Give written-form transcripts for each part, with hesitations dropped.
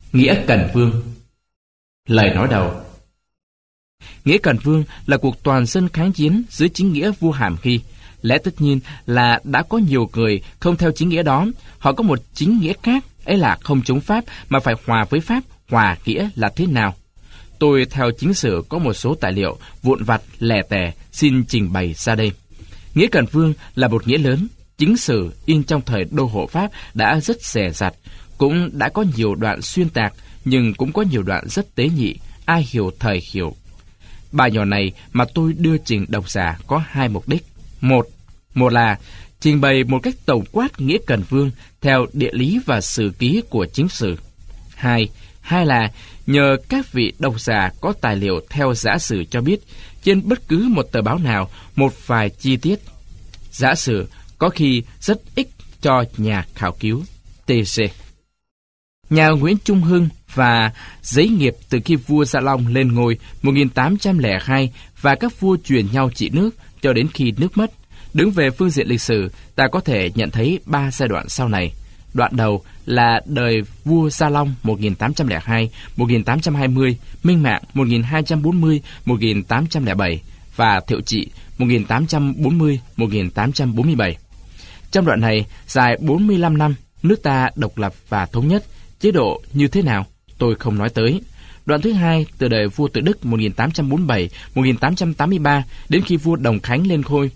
Nghĩa Cần Vương. Lời nói đầu. Nghĩa Cần Vương là cuộc toàn dân kháng chiến dưới chính nghĩa vua Hàm Nghi. Lẽ tất nhiên là đã có nhiều người không theo chính nghĩa đó. Họ có một chính nghĩa khác, ấy là không chống Pháp mà phải hòa với Pháp. Hòa nghĩa là thế nào? Tôi theo chính sử có một số tài liệu vụn vặt lẻ tẻ xin trình bày ra đây. Nghĩa Cần Vương là một nghĩa lớn. Chính sử in trong thời đô hộ Pháp đã rất dè dặt, cũng đã có nhiều đoạn xuyên tạc, nhưng cũng có nhiều đoạn rất tế nhị, ai hiểu thời hiểu. Bài nhỏ này mà tôi đưa trình độc giả có hai mục đích. Một là trình bày một cách tổng quát nghĩa Cần Vương theo địa lý và sử ký của chính sử. Hai là nhờ các vị độc giả có tài liệu theo giả sử cho biết trên bất cứ một tờ báo nào một vài chi tiết. Giả sử có khi rất ích cho nhà khảo cứu TC. Nhà Nguyễn Trung Hưng và giấy nghiệp từ khi vua Gia Long lên ngôi 1802 và các vua truyền nhau trị nước cho đến khi nước mất. Đứng về phương diện lịch sử, ta có thể nhận thấy 3 giai đoạn sau này. Đoạn đầu là đời vua Gia Long 1802-1820, Minh Mạng 1240-1807 và Thiệu Trị 1840-1847. Trong đoạn này, dài 45 năm, nước ta độc lập và thống nhất. Chế độ như thế nào, tôi không nói tới. Đoạn thứ hai, từ đời vua Tự Đức 1847-1883 đến khi vua Đồng Khánh lên ngôi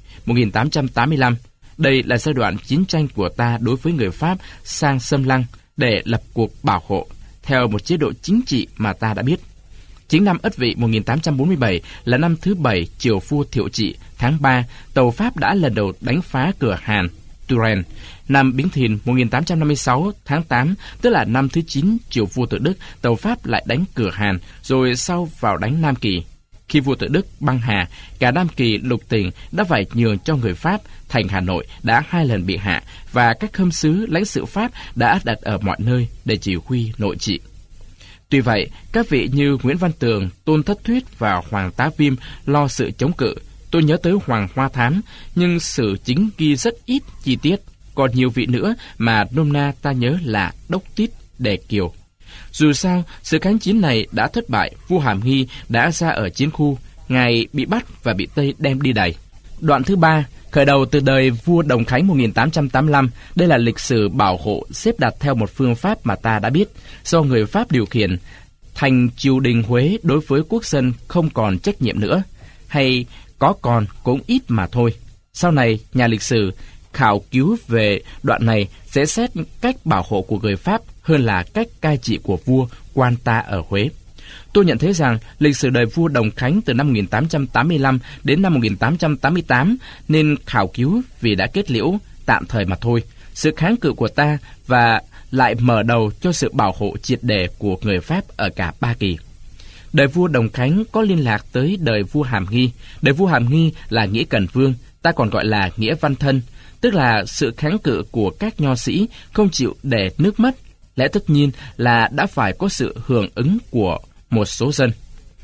1885. Đây là giai đoạn chiến tranh của ta đối với người Pháp sang xâm lăng để lập cuộc bảo hộ, theo một chế độ chính trị mà ta đã biết. Chính năm Ất Vị 1847 là năm thứ 7 triều vua Thiệu Trị. Tháng 3, tàu Pháp đã lần đầu đánh phá cửa Hàn, Turen. Năm Bính Thìn 1856 tháng 8, tức là năm thứ 9 triều vua Tự Đức, tàu Pháp lại đánh cửa Hàn, rồi sau vào đánh Nam Kỳ. Khi vua Tự Đức băng hà, cả Nam Kỳ lục tỉnh đã phải nhường cho người Pháp. Thành Hà Nội đã 2 lần bị hạ, và các khâm sứ lãnh sự Pháp đã đặt ở mọi nơi để chỉ huy nội trị. Tuy vậy, các vị như Nguyễn Văn Tường, Tôn Thất Thuyết và Hoàng Tá Viêm lo sự chống cự. Tôi nhớ tới Hoàng Hoa Thám, nhưng sử chính ghi rất ít chi tiết. Còn nhiều vị nữa mà nôm na ta nhớ là Đốc Tít, Đề Kiều. Dù sao, sự kháng chiến này đã thất bại, vua Hàm Nghi đã ra ở chiến khu, ngài bị bắt và bị Tây đem đi đày. Đoạn thứ 3, khởi đầu từ đời vua Đồng Khánh 1885, đây là lịch sử bảo hộ xếp đặt theo một phương pháp mà ta đã biết, do người Pháp điều khiển. Thành triều đình Huế đối với quốc dân không còn trách nhiệm nữa, hay có còn cũng ít mà thôi. Sau này, nhà lịch sử khảo cứu về đoạn này sẽ xét cách bảo hộ của người Pháp hơn là cách cai trị của vua quan ta ở Huế. Tôi nhận thấy rằng lịch sử đời vua Đồng Khánh từ năm 1885 đến năm 1888 nên khảo cứu vì đã kết liễu tạm thời mà thôi. Sự kháng cự của ta và lại mở đầu cho sự bảo hộ triệt để của người Pháp ở cả ba kỳ. Đời vua Đồng Khánh có liên lạc tới đời vua Hàm Nghi. Đời vua Hàm Nghi là nghĩa Cần Vương, ta còn gọi là nghĩa Văn Thân, tức là sự kháng cự của các nho sĩ không chịu để nước mất. Lẽ tất nhiên là đã phải có sự hưởng ứng của một số dân.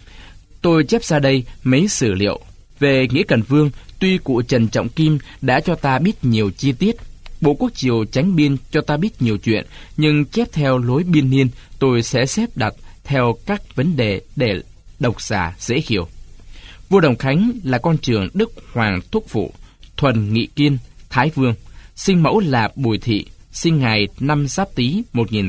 Tôi chép ra đây mấy sử liệu về nghĩa Cần Vương. Tuy cụ Trần Trọng Kim đã cho ta biết nhiều chi tiết, Bộ Quốc Triều Chánh Biên cho ta biết nhiều chuyện, nhưng chép theo lối biên niên, tôi sẽ xếp đặt theo các vấn đề để độc giả dễ hiểu. Vua Đồng Khánh là con trưởng Đức Hoàng Thúc Phụ, thuần Nghị Kiên, Thái Vương. Sinh mẫu là Bùi Thị, sinh ngày năm Giáp Tý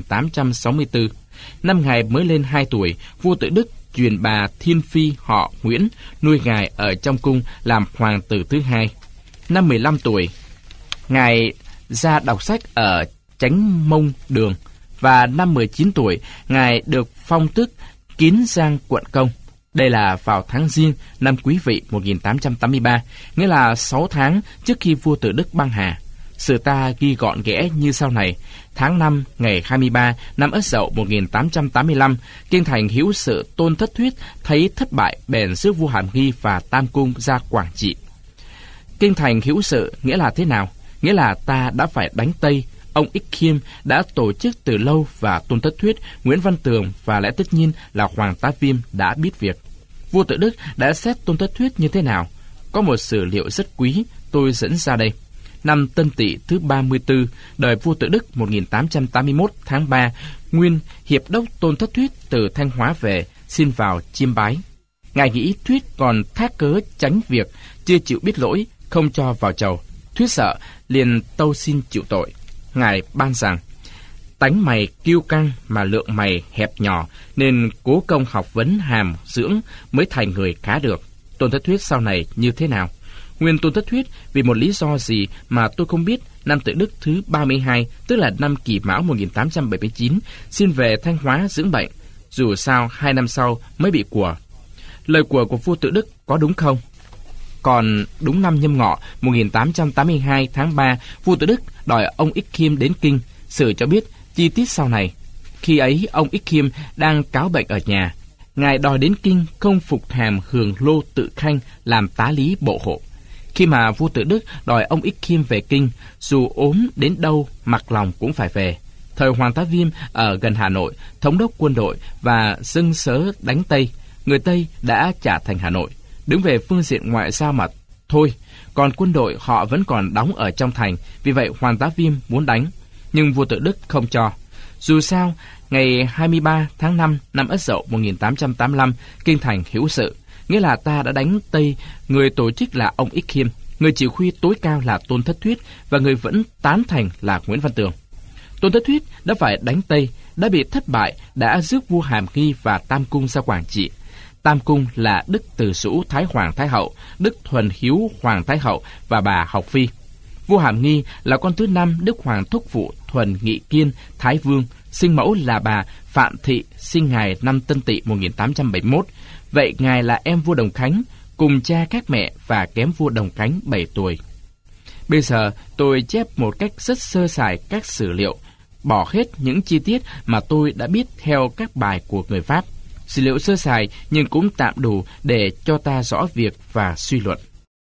1864. Năm ngài mới lên 2 tuổi, vua Tự Đức truyền bà Thiên Phi họ Nguyễn nuôi ngài ở trong cung làm hoàng tử thứ hai. Năm 15 tuổi, ngài ra đọc sách ở Chánh Mông Đường, và năm 19 tuổi, ngài được phong tước Kiến Giang quận công. Đây là vào tháng Giêng năm Quý Vị 1883, nghĩa là 6 tháng trước khi vua Tự Đức băng hà. Sử ta ghi gọn ghẽ như sau này: tháng 5 ngày 23 năm Ất Dậu 1885, kinh thành hữu sự Tôn Thất Thuyết thấy thất bại, bèn rước vua Hàm Nghi và Tam Cung ra Quảng Trị. Kinh thành hữu sự nghĩa là thế nào? Nghĩa là ta đã phải đánh Tây. Ông Ích Khiêm đã tổ chức từ lâu, và Tôn Thất Thuyết, Nguyễn Văn Tường và lẽ tất nhiên là Hoàng Tá Viêm đã biết việc. Vua Tự Đức đã xét Tôn Thất Thuyết như thế nào? Có một sử liệu rất quý, tôi dẫn ra đây. năm Tân Tỵ thứ 34, đời vua Tự Đức 1881 tháng 3, nguyên hiệp đốc Tôn Thất Thuyết từ Thanh Hóa về, xin vào chiêm bái. Ngài nghĩ Thuyết còn thác cớ tránh việc, chưa chịu biết lỗi, không cho vào chầu. Thuyết sợ, liền tâu xin chịu tội. Ngài ban rằng, tánh mày kiêu căng mà lượng mày hẹp nhỏ, nên cố công học vấn hàm dưỡng mới thành người khá được. Tôn Thất Thuyết sau này như thế nào? Nguyên Tôn Thất Thuyết vì một lý do gì mà tôi không biết, năm Tự Đức thứ 32, tức là năm Kỷ Mão 1879, xin về Thanh Hóa dưỡng bệnh. Dù sao 2 năm sau mới bị của. Lời của vua Tự Đức có đúng không? Còn đúng năm Nhâm Ngọ 1882 tháng 3, vua Tự Đức đòi ông Ích Khiêm đến kinh. Sử cho biết chi tiết sau này. Khi ấy ông Ích Khiêm đang cáo bệnh ở nhà. Ngài đòi đến kinh không phục hàm Hường Lô Tự Khanh làm tá lý bộ hộ. Khi mà vua Tự Đức đòi ông Ích Khiêm về kinh, dù ốm đến đâu mặc lòng cũng phải về. Thời Hoàng Tá Viêm ở gần Hà Nội, thống đốc quân đội và dâng sớ đánh Tây, người Tây đã trả thành Hà Nội. Đứng về phương diện ngoại giao mà thôi, còn quân đội họ vẫn còn đóng ở trong thành, vì vậy Hoàng Tá Viêm muốn đánh, nhưng vua Tự Đức không cho. Dù sao, ngày 23 tháng 5 năm Ất Dậu 1885, kinh thành hữu sự, nghĩa là ta đã đánh Tây, người tổ chức là ông Ích Khiêm, người chỉ huy tối cao là Tôn Thất Thuyết và người vẫn tán thành là Nguyễn Văn Tường. Tôn Thất Thuyết đã phải đánh Tây, đã bị thất bại, đã rước vua Hàm Nghi và Tam Cung ra Quảng Trị. Tam Cung là Đức Từ Sũ Thái Hoàng Thái Hậu, Đức Thuần Hiếu Hoàng Thái Hậu và bà Học Phi. Vua Hàm Nghi là con thứ 5 Đức Hoàng Thúc Phụ Thuần Nghị Kiên Thái Vương, sinh mẫu là bà Phạm Thị, sinh ngày năm Tân Tỵ 1871. Vậy ngài là em vua Đồng Khánh, cùng cha các mẹ và kém vua Đồng Khánh 7 tuổi. Bây giờ tôi chép một cách rất sơ sài các sử liệu, bỏ hết những chi tiết mà tôi đã biết theo các bài của người Pháp. Sử liệu sơ sài nhưng cũng tạm đủ để cho ta rõ việc và suy luận.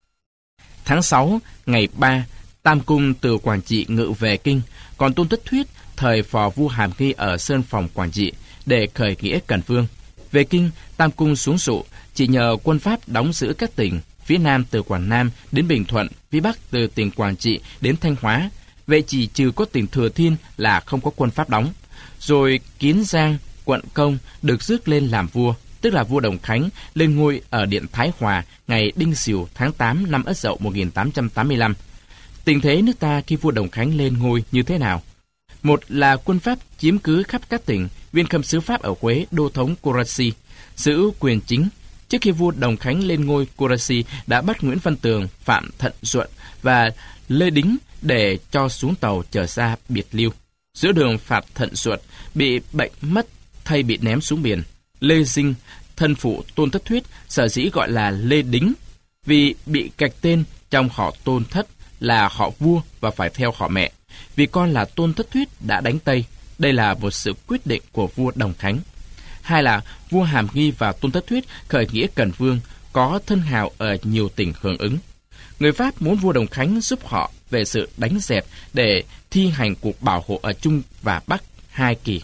Tháng 6, ngày 3, Tam Cung từ Quảng Trị ngự về kinh, còn Tôn Thất Thuyết thời phò vua Hàm Nghi ở Sơn Phòng Quảng Trị để khởi nghĩa Cần Vương. Về kinh, Tam Cung xuống dụ, chỉ nhờ quân Pháp đóng giữ các tỉnh phía Nam từ Quảng Nam đến Bình Thuận, phía Bắc từ tỉnh Quảng Trị đến Thanh Hóa. Vậy chỉ trừ có tỉnh Thừa Thiên là không có quân Pháp đóng. Rồi Kiến Giang, quận Công được rước lên làm vua, tức là vua Đồng Khánh lên ngôi ở điện Thái Hòa ngày Đinh Sửu tháng 8 năm Ất Dậu 1885. Tình thế nước ta khi vua Đồng Khánh lên ngôi như thế nào? Một là quân Pháp chiếm cứ khắp các tỉnh, viên khâm sứ Pháp ở Quế, đô thống Courcy, giữ quyền chính. Trước khi vua Đồng Khánh lên ngôi, Courcy đã bắt Nguyễn Văn Tường, Phạm Thận Duận và Lê Đính để cho xuống tàu trở ra biệt lưu. Giữa đường Phạm Thận Duận bị bệnh mất thay bị ném xuống biển. Lê Dinh, thân phụ Tôn Thất Thuyết, sở dĩ gọi là Lê Đính vì bị gạch tên trong họ Tôn Thất là họ vua và phải theo họ mẹ. Vì con là Tôn Thất Thuyết đã đánh Tây. Đây là một sự quyết định của vua Đồng Khánh. Hai là vua Hàm Nghi và Tôn Thất Thuyết khởi nghĩa Cần Vương, có thân hào ở nhiều tỉnh hưởng ứng. Người Pháp muốn vua Đồng Khánh giúp họ về sự đánh dẹp để thi hành cuộc bảo hộ ở Trung và Bắc hai kỳ.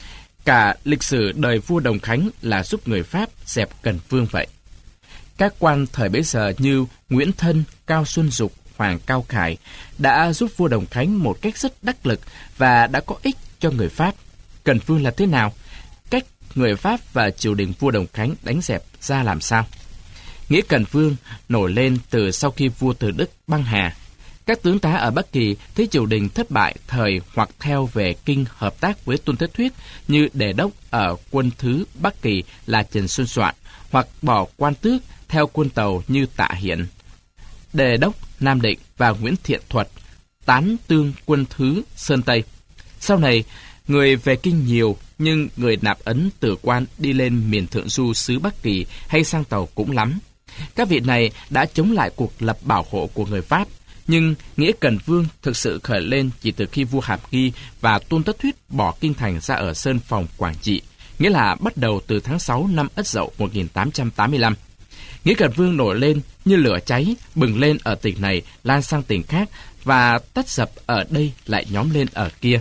Cả lịch sử đời vua Đồng Khánh là giúp người Pháp dẹp Cần Vương vậy. Các quan thời bấy giờ như Nguyễn Thân, Cao Xuân Dục, Hoàng Cao Khải đã giúp vua Đồng Khánh một cách rất đắc lực và đã có ích cho người Pháp. Cần Vương là thế nào? Cách người Pháp và triều đình vua Đồng Khánh đánh dẹp ra làm sao? Nghĩa Cần Vương nổi lên từ sau khi vua Từ Đức băng hà. Các tướng tá ở Bắc Kỳ thấy triều đình thất bại thời hoặc theo về kinh hợp tác với Tôn Thất Thuyết như đề đốc ở quân thứ Bắc Kỳ là Trần Xuân Soạn, hoặc bỏ quan tước theo quân Tàu như Tạ Hiển, đề đốc Nam Định và Nguyễn Thiện Thuật, tán tương quân thứ Sơn Tây. Sau này, người về kinh nhiều, nhưng người nạp ấn từ quan đi lên miền Thượng Du xứ Bắc Kỳ hay sang Tàu cũng lắm. Các vị này đã chống lại cuộc lập bảo hộ của người Pháp, nhưng nghĩa Cần Vương thực sự khởi lên chỉ từ khi vua Hàm Nghi và Tôn Thất Thuyết bỏ kinh thành ra ở Sơn Phòng Quảng Trị, nghĩa là bắt đầu từ tháng 6 năm Ất Dậu 1885. Nghĩa Cần Vương nổi lên như lửa cháy, bừng lên ở tỉnh này, lan sang tỉnh khác và tắt dập ở đây lại nhóm lên ở kia.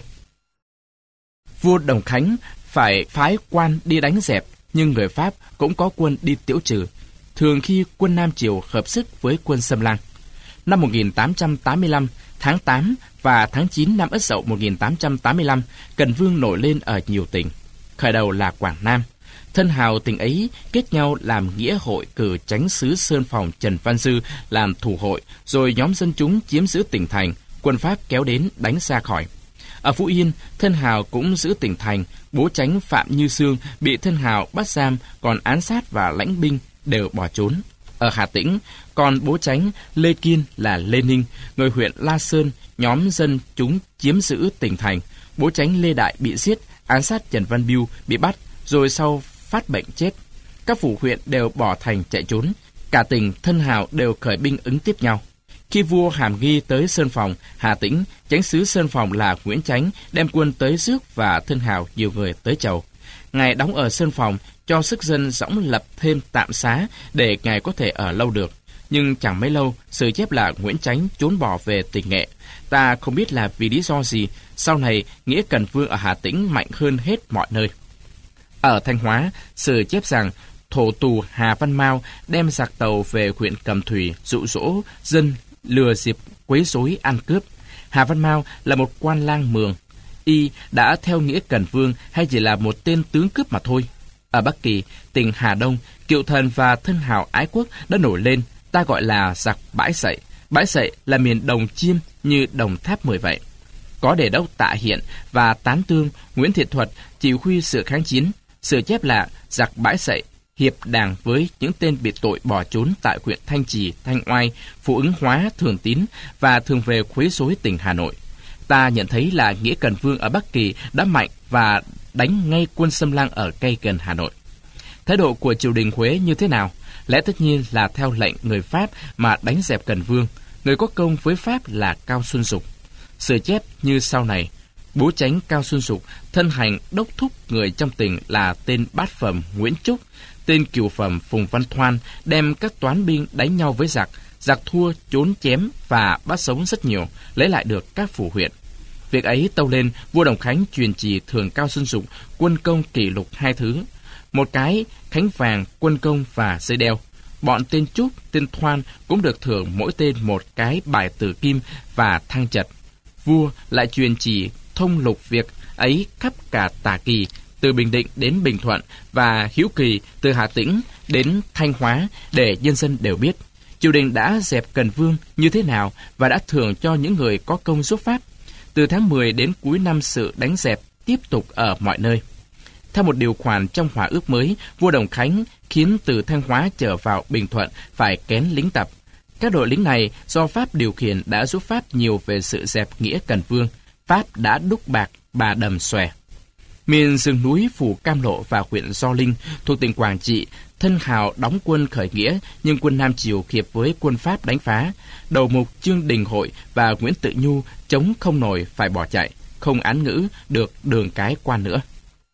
Vua Đồng Khánh phải phái quan đi đánh dẹp, nhưng người Pháp cũng có quân đi tiễu trừ, thường khi quân Nam Triều hợp sức với quân Xâm Lăng. Năm 1885, Tháng 8 và tháng 9 năm Ất Dậu 1885, Cần Vương nổi lên ở nhiều tỉnh. Khởi đầu là Quảng Nam. Thân hào tỉnh ấy kết nhau làm nghĩa hội, cử chánh sứ Sơn Phòng Trần Văn Dư làm thủ hội, rồi nhóm dân chúng chiếm giữ tỉnh thành, quân Pháp kéo đến đánh ra khỏi. Ở Phú Yên, thân hào cũng giữ tỉnh thành, bố chánh Phạm Như Sương bị thân hào bắt giam, còn án sát và lãnh binh đều bỏ trốn. Ở Hà Tĩnh, còn bố chánh Lê Kiên là Lê Ninh, người huyện La Sơn, nhóm dân chúng chiếm giữ tỉnh thành, bố chánh Lê Đại bị giết, án sát Trần Văn Biêu bị bắt, rồi sau phát bệnh chết. Các phủ huyện đều bỏ thành chạy trốn, cả tỉnh thân hào đều khởi binh ứng tiếp nhau. Khi vua Hàm Nghi tới Sơn Phòng, Hà Tĩnh, chánh sứ Sơn Phòng là Nguyễn Chánh đem quân tới rước và thân hào nhiều người tới chầu. Ngài đóng ở Sơn Phòng, cho sức dân dõng lập thêm tạm xá để ngài có thể ở lâu được. Nhưng chẳng mấy lâu, sự chép là Nguyễn Chánh trốn bỏ về tỉnh Nghệ. Ta không biết là vì lý do gì, sau này nghĩa Cần Vương ở Hà Tĩnh mạnh hơn hết mọi nơi. Ở Thanh Hóa, sự chép rằng thổ tù Hà Văn Mao đem giặc tàu về huyện Cẩm Thủy dụ dỗ dân lừa dịp quấy rối ăn cướp. Hà Văn Mao là một quan lang Mường. Y đã theo nghĩa Cần Vương hay chỉ là một tên tướng cướp mà thôi. Ở Bắc Kỳ, tỉnh Hà Đông, Kiệu Thần và thân hào ái quốc đã nổi lên, ta gọi là giặc Bãi Sậy. Bãi Sậy là miền Đồng Chiêm như Đồng Tháp 10 vậy. Có đề đốc Tạ Hiện và tán tương Nguyễn Thiện Thuật chỉ huy sự kháng chiến. Sự chép là giặc Bãi Sậy hiệp đảng với những tên bị tội bỏ trốn tại huyện Thanh Trì, Thanh Oai, Phú Ứng Hóa, Thường Tín và thường về quấy rối tỉnh Hà Nội. Ta nhận thấy là nghĩa Cần Vương ở Bắc Kỳ đã mạnh và đánh ngay quân xâm lăng ở cây gần Hà Nội. Thái độ của triều đình Huế như thế nào? Lẽ tất nhiên là theo lệnh người Pháp mà đánh dẹp Cần Vương. Người có công với Pháp là Cao Xuân Dục. Sự chép như sau này: bố chánh Cao Xuân Dục thân hành đốc thúc người trong tỉnh là tên bát phẩm Nguyễn Trúc, tên cửu phẩm Phùng Văn Thoan đem các toán binh đánh nhau với giặc. Giặc thua trốn chém và bắt sống rất nhiều, lấy lại được các phủ huyện. Việc ấy tâu lên, vua Đồng Khánh truyền chỉ thưởng Cao Xuân Dục quân công kỷ lục 2 thứ: một cái khánh vàng, quân công và dây đeo. Bọn tên Trúc, tên Thoan cũng được thưởng mỗi tên một cái bài tử kim và thăng trật. Vua lại truyền chỉ thông lục việc ấy khắp cả Tả Kỳ, từ Bình Định đến Bình Thuận, và Hữu Kỳ từ Hà Tĩnh đến Thanh Hóa, để nhân dân đều biết triều đình đã dẹp Cần Vương như thế nào và đã thưởng cho những người có công giúp Pháp. Từ tháng 10 đến cuối năm, sự đánh dẹp tiếp tục ở mọi nơi. Theo một điều khoản trong hòa ước mới, vua Đồng Khánh khiến từ Thanh Hóa trở vào Bình Thuận phải kén lính tập. Các đội lính này do Pháp điều khiển đã giúp Pháp nhiều về sự dẹp nghĩa Cần Vương. Pháp đã đúc bạc Bà Đầm Xòe. Miền rừng núi Phủ Cam Lộ và huyện Gio Linh thuộc tỉnh Quảng Trị, thân hào đóng quân khởi nghĩa, nhưng quân Nam Triều hiệp với quân Pháp đánh phá. Đầu mục Trương Đình Hội và Nguyễn Tự Nhu chống không nổi phải bỏ chạy, không án ngữ được Đường Cái quan nữa.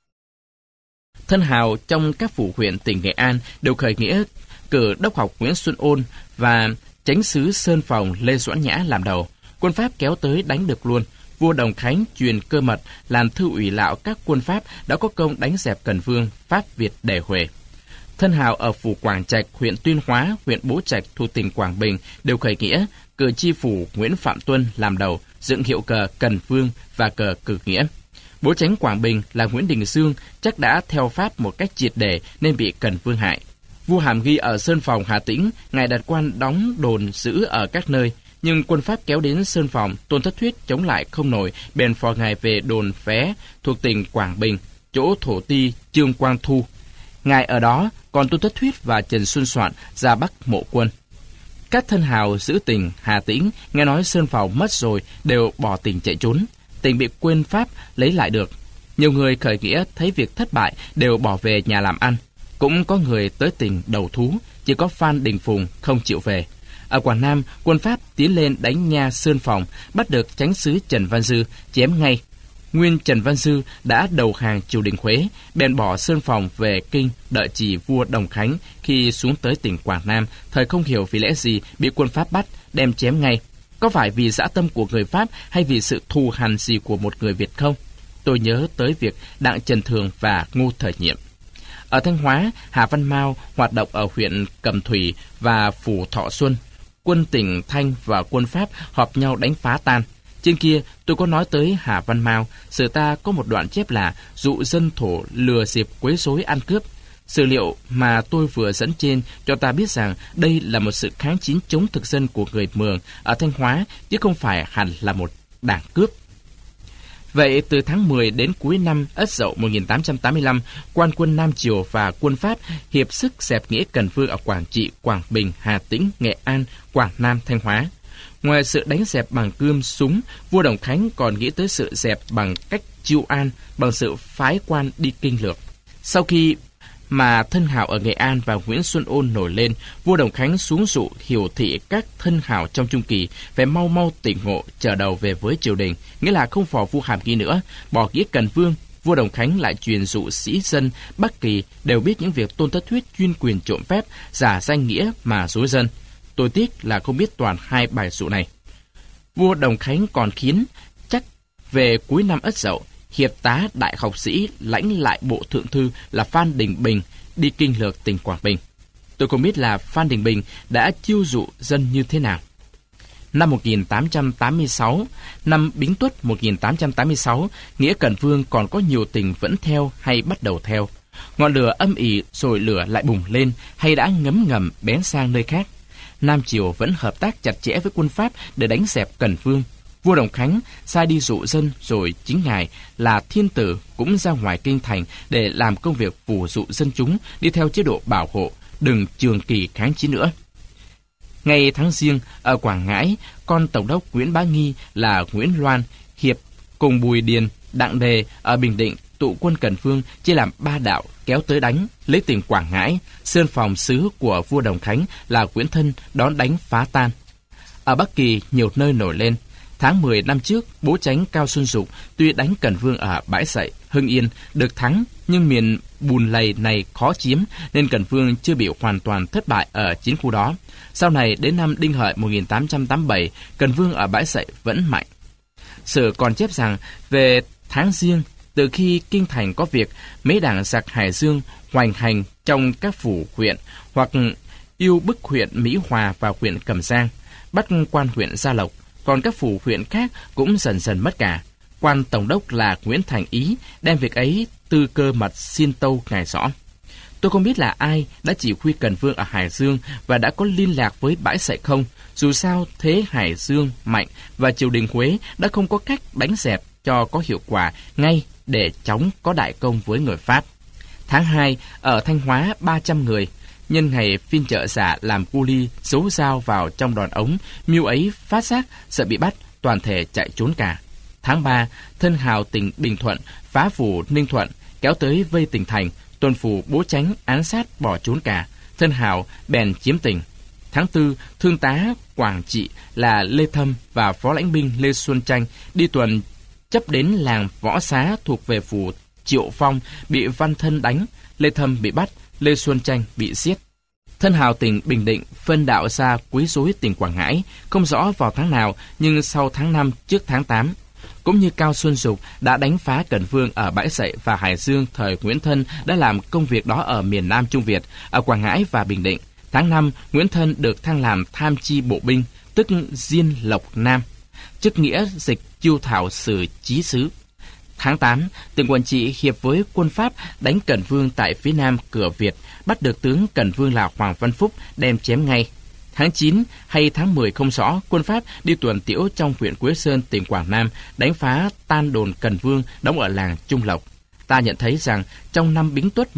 Thân hào trong các phủ huyện tỉnh Nghệ An đều khởi nghĩa, cử đốc học Nguyễn Xuân Ôn và chánh sứ Sơn Phòng Lê Doãn Nhã làm đầu. Quân Pháp kéo tới đánh được luôn. Vua Đồng Khánh truyền cơ mật làm thư ủy lạo các quân Pháp đã có công đánh dẹp Cần Vương, Pháp Việt để Huệ. Thân hào ở phủ Quảng Trạch, huyện Tuyên Hóa, huyện Bố Trạch thuộc tỉnh Quảng Bình đều khởi nghĩa, cử chi phủ Nguyễn Phạm Tuân làm đầu, dựng hiệu cờ Cần Vương và cờ cử nghĩa. Bố chánh Quảng Bình là Nguyễn Đình Dương chắc đã theo Pháp một cách triệt để nên bị Cần Vương hại. Vua Hàm Nghi ở Sơn Phòng, Hà Tĩnh, ngài đặt quan đóng đồn giữ ở các nơi, nhưng quân Pháp kéo đến Sơn Phòng, Tôn Thất Thuyết chống lại không nổi, bèn phò ngài về đồn Phé thuộc tỉnh Quảng Bình, chỗ thổ ti Trương Quang Thu. Ngài ở đó, còn Tôn Thất Thuyết và Trần Xuân Soạn ra Bắc mộ quân. Các thân hào giữ tỉnh Hà Tĩnh nghe nói Sơn Phòng mất rồi đều bỏ tỉnh chạy trốn. Tỉnh bị quân Pháp lấy lại được. Nhiều người khởi nghĩa thấy việc thất bại đều bỏ về nhà làm ăn. Cũng có người tới tỉnh đầu thú, chỉ có Phan Đình Phùng không chịu về. Ở Quảng Nam, quân Pháp tiến lên đánh nha Sơn Phòng, bắt được chánh sứ Trần Văn Dư, chém ngay. Nguyên Trần Văn Dư đã đầu hàng triều đình Huế, bèn bỏ Sơn Phòng về Kinh, đợi chỉ vua Đồng Khánh khi xuống tới tỉnh Quảng Nam, thời không hiểu vì lẽ gì bị quân Pháp bắt, đem chém ngay. Có phải vì dã tâm của người Pháp hay vì sự thù hằn gì của một người Việt không? Tôi nhớ tới việc Đặng Trần Thường và Ngô Thời Nhiệm. Ở Thanh Hóa, Hà Văn Mao hoạt động ở huyện Cẩm Thủy và phủ Thọ Xuân. quân tỉnh Thanh và quân Pháp họp nhau đánh phá Tan. Trên kia, tôi có nói tới Hà Văn Mao, sử ta có một đoạn chép là dụ dân thổ lừa dịp quấy rối ăn cướp. Sử liệu mà tôi vừa dẫn trên cho ta biết rằng đây là một sự kháng chiến chống thực dân của người Mường ở Thanh Hóa, chứ không phải hẳn là một đảng cướp. Vậy từ tháng 10 đến cuối năm Ất Dậu 1885, quan quân Nam Triều và quân Pháp hiệp sức dẹp nghĩa Cần Vương ở Quảng Trị, Quảng Bình, Hà Tĩnh, Nghệ An, Quảng Nam, Thanh Hóa. Ngoài sự đánh dẹp bằng cươm súng, vua Đồng Khánh còn nghĩ tới sự dẹp bằng cách chiêu an, bằng sự phái quan đi kinh lược. Sau khi mà thân hào ở Nghệ An và Nguyễn Xuân Ôn nổi lên, vua Đồng Khánh xuống dụ hiều thị các thân hào trong Trung Kỳ phải mau mau tỉnh ngộ, trở đầu về với triều đình, nghĩa là không phò vua Hàm Nghi nữa, bỏ nghĩa Cần Vương. Vua Đồng Khánh lại truyền dụ sĩ dân Bắc Kỳ đều biết những việc Tôn Thất Thuyết chuyên quyền trộm phép, giả danh nghĩa mà dối dân. Tôi tiếc là không biết toàn hai bài dụ này. Vua Đồng Khánh còn khiến chắc về cuối năm Ất Dậu, hiệp tá đại học sĩ lãnh lại bộ thượng thư là Phan Đình Bình đi kinh lược tỉnh Quảng Bình. Tôi không biết là Phan Đình Bình đã chiêu dụ dân như thế nào. Năm 1886, năm Bính Tuất 1886, nghĩa Cần Vương còn có nhiều tỉnh vẫn theo hay bắt đầu theo. Ngọn lửa âm ỉ rồi lửa lại bùng lên hay đã ngấm ngầm bén sang nơi khác. Nam Triều vẫn hợp tác chặt chẽ với quân Pháp để đánh dẹp Cần Vương. Vua Đồng Khánh sai đi dụ dân, rồi chính ngài là Thiên Tử cũng ra ngoài kinh thành để làm công việc phủ dụ dân chúng đi theo chế độ bảo hộ, đừng trường kỳ kháng chiến nữa. Ngày tháng Giêng ở Quảng Ngãi, con tổng đốc Nguyễn Bá Nghi là Nguyễn Loan hiệp cùng Bùi Điền, Đặng Đề ở Bình Định tụ quân Cần Vương chia làm 3 đạo kéo tới đánh, lấy tỉnh Quảng Ngãi. Sơn phòng sứ của vua Đồng Khánh là Nguyễn Thân đón đánh phá Tan. Ở Bắc Kỳ nhiều nơi nổi lên. Tháng 10 năm trước, bố chánh Cao Xuân Dục tuy đánh Cần Vương ở Bãi Sậy, Hưng Yên được thắng, nhưng miền Bùn Lầy này khó chiếm nên Cần Vương chưa bị hoàn toàn thất bại ở chiến khu đó. Sau này đến năm Đinh Hợi 1887, Cần Vương ở Bãi Sậy vẫn mạnh. Sử còn chép rằng về tháng Giêng, từ khi kinh thành có việc, mấy đảng giặc Hải Dương hoành hành trong các phủ huyện hoặc yêu bức huyện Mỹ Hòa và huyện Cẩm Giang, bắt quan huyện Gia Lộc, còn các phủ huyện khác cũng dần dần mất cả. Quan tổng đốc là Nguyễn Thành Ý đem việc ấy tư cơ mật xin tâu ngài rõ. Tôi không biết là ai đã chỉ huy Cần Vương ở Hải Dương và đã có liên lạc với Bãi Sậy không. Dù sao, thế Hải Dương mạnh và triều đình Huế đã không có cách đánh dẹp cho có hiệu quả ngay để chóng có đại công với người Pháp. Tháng 2, ở Thanh Hóa 300 người, nhân ngày phiên chợ giả làm cu li giấu dao vào trong đòn ống, mưu ấy phát giác, sợ bị bắt, toàn thể chạy trốn cả. Tháng 3, thân hào tỉnh Bình Thuận phá phủ Ninh Thuận, kéo tới vây tỉnh thành, tuần phủ bố chánh án sát bỏ trốn cả, thân hào bèn chiếm tỉnh. Tháng 4, thương tá Quảng Trị là Lê Thâm và phó lãnh binh Lê Xuân Tranh đi tuần chấp đến làng Võ Xá thuộc về phủ Triệu Phong, bị Văn Thân đánh, Lê Thâm bị bắt, Lê Xuân Tranh bị giết. Thân hào tỉnh Bình Định phân đạo ra quấy rối tỉnh Quảng Ngãi, không rõ vào tháng nào, nhưng sau tháng 5 trước tháng 8. Cũng như Cao Xuân Dục đã đánh phá Cần Vương ở Bãi Sậy và Hải Dương thời Nguyễn Thân đã làm công việc đó ở miền Nam Trung Việt, ở Quảng Ngãi và Bình Định. Tháng 5, Nguyễn Thân được thăng làm tham chi bộ binh, tức Diên Lộc Nam, chức nghĩa dịch chiêu thảo sử chí sứ. Tháng 8, tỉnh Quảng Trị hiệp với quân Pháp đánh Cần Vương tại phía nam cửa Việt, bắt được tướng Cần Vương là Hoàng Văn Phúc đem chém ngay. Tháng 9 hay tháng 10 không rõ, quân Pháp đi tuần tiễu trong huyện Quế Sơn, tỉnh Quảng Nam, đánh phá tan đồn Cần Vương đóng ở làng Trung Lộc. Ta nhận thấy rằng trong năm Bính Tuất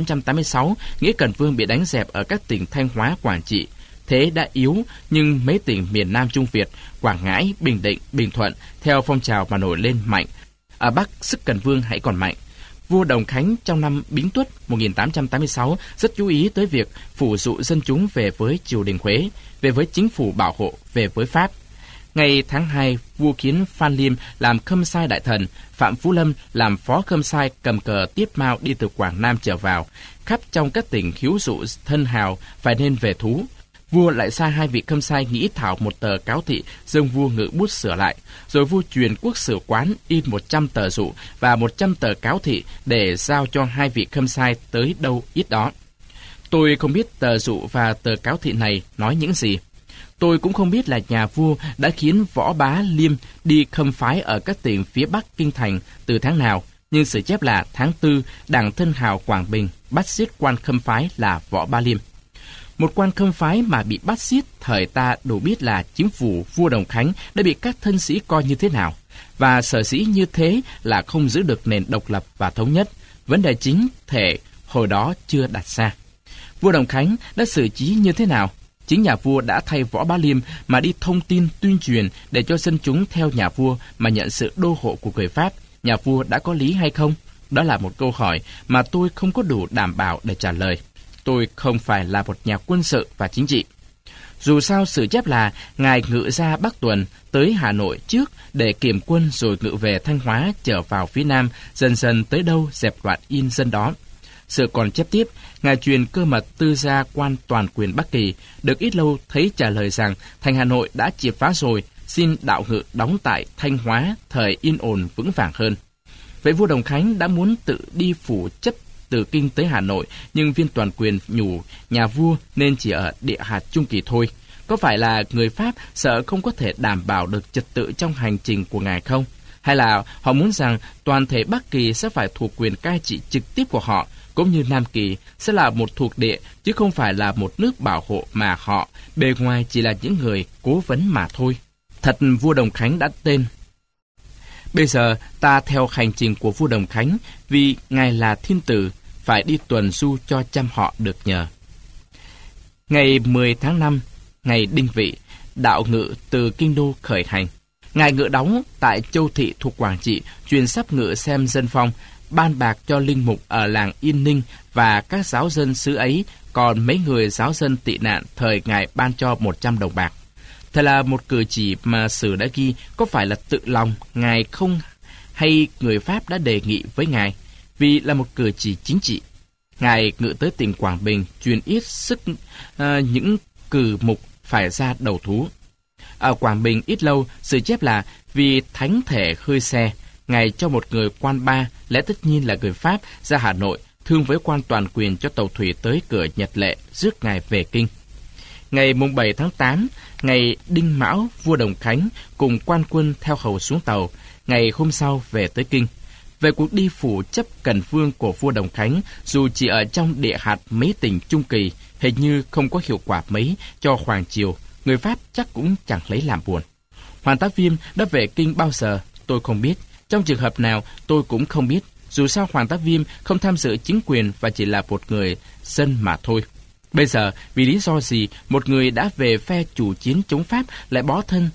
1886, nghĩa Cần Vương bị đánh dẹp ở các tỉnh Thanh Hóa, Quảng Trị. Thế đã yếu, nhưng mấy tỉnh miền Nam Trung Việt, Quảng Ngãi, Bình Định, Bình Thuận theo phong trào mà nổi lên mạnh. Ở Bắc, sức Cần Vương hãy còn mạnh. Vua Đồng Khánh trong năm Bính Tuất 1886 rất chú ý tới việc phủ dụ dân chúng về với triều đình Huế, về với chính phủ bảo hộ, về với Pháp. Ngày tháng 2, vua kiến Phan Liêm làm khâm sai đại thần, Phạm Phú Lâm làm phó khâm sai cầm cờ tiếp mao đi từ Quảng Nam trở vào, khắp trong các tỉnh khiếu dụ thân hào phải nên về thú. Vua lại sai 2 vị khâm sai nghĩ thảo một tờ cáo thị, dâng vua ngự bút sửa lại, rồi vua truyền quốc sử quán in 100 tờ dụ và 100 tờ cáo thị để giao cho 2 vị khâm sai tới đâu ít đó. Tôi không biết tờ dụ và tờ cáo thị này nói những gì. Tôi cũng không biết là nhà vua đã khiến Võ Bá Liêm đi khâm phái ở các tỉnh phía bắc kinh thành từ tháng nào, nhưng sự chép là tháng 4, đảng Thân Hào Quảng Bình bắt giết quan khâm phái là Võ Bá Liêm. Một quan khâm phái mà bị bắt giết, thời ta đủ biết là chính phủ vua Đồng Khánh đã bị các thân sĩ coi như thế nào, và sở dĩ như thế là không giữ được nền độc lập và thống nhất. Vấn đề chính thể hồi đó chưa đặt ra. Vua Đồng Khánh đã xử trí như thế nào? Chính nhà vua đã thay Võ Bá Liêm mà đi thông tin tuyên truyền để cho dân chúng theo nhà vua mà nhận sự đô hộ của người Pháp. Nhà vua đã có lý hay không? Đó là một câu hỏi mà tôi không có đủ đảm bảo để trả lời. Tôi không phải là một nhà quân sự và chính trị. Dù sao, sự chép là Ngài ngự ra Bắc Tuần tới Hà Nội trước để kiểm quân, rồi ngự về Thanh Hóa trở vào phía Nam, dần dần tới đâu dẹp loạn yên dân đó. Sự còn chép tiếp, Ngài truyền cơ mật tư gia quan toàn quyền Bắc Kỳ, được ít lâu thấy trả lời rằng thành Hà Nội đã triệt phá rồi, xin đạo ngự đóng tại Thanh Hóa, thời yên ổn vững vàng hơn. Vậy vua Đồng Khánh đã muốn tự đi phủ chấp từ Kinh tới Hà Nội, nhưng viên toàn quyền nhủ nhà vua nên chỉ ở địa hạt Trung Kỳ thôi. Có phải là người Pháp sợ không có thể đảm bảo được trật tự trong hành trình của ngài không? Hay là họ muốn rằng toàn thể Bắc Kỳ sẽ phải thuộc quyền cai trị trực tiếp của họ, cũng như Nam Kỳ sẽ là một thuộc địa, chứ không phải là một nước bảo hộ mà họ bề ngoài chỉ là những người cố vấn mà thôi? Thật vua Đồng Khánh đã tên. Bây giờ ta theo hành trình của vua Đồng Khánh, vì ngài là thiên tử, phải đi tuần du cho trăm họ được nhờ. Ngày 10 tháng 5, ngày Đinh Vị, đạo ngự từ Kinh Đô khởi hành. Ngài ngự đóng tại Châu Thị thuộc Quảng Trị, truyền sắp ngự xem dân phong, ban bạc cho linh mục ở làng Yên Ninh và các giáo dân xứ ấy, còn mấy người giáo dân tị nạn thời ngài ban cho 100 đồng bạc. Thật là một cử chỉ mà sử đã ghi, có phải là tự lòng ngài không, hay người Pháp đã đề nghị với ngài, vì là một cử chỉ chính trị. Ngài ngự tới tỉnh Quảng Bình, truyền ít sức những cử mục phải ra đầu thú. Ở Quảng Bình ít lâu, sự chép là vì thánh thể khơi xe, ngài cho một người quan ba, lẽ tất nhiên là người Pháp, ra Hà Nội, thương với quan toàn quyền cho tàu thủy tới cửa Nhật Lệ, rước ngài về Kinh. Ngày mùng 7 tháng 8, ngày Đinh Mão, vua Đồng Khánh cùng quan quân theo hầu xuống tàu, ngày hôm sau về tới Kinh. Về cuộc đi phủ chấp Cần Vương của vua Đồng Khánh, dù chỉ ở trong địa hạt mấy tỉnh Trung Kỳ, hình như không có hiệu quả mấy cho Hoàng Triều, người Pháp chắc cũng chẳng lấy làm buồn. Hoàng tá Viêm đã về Kinh bao giờ, tôi không biết. Trong trường hợp nào, tôi cũng không biết. Dù sao Hoàng tá Viêm không tham dự chính quyền và chỉ là một người dân mà thôi. Bây giờ, vì lý do gì, một người đã về phe chủ chiến chống Pháp lại bó thân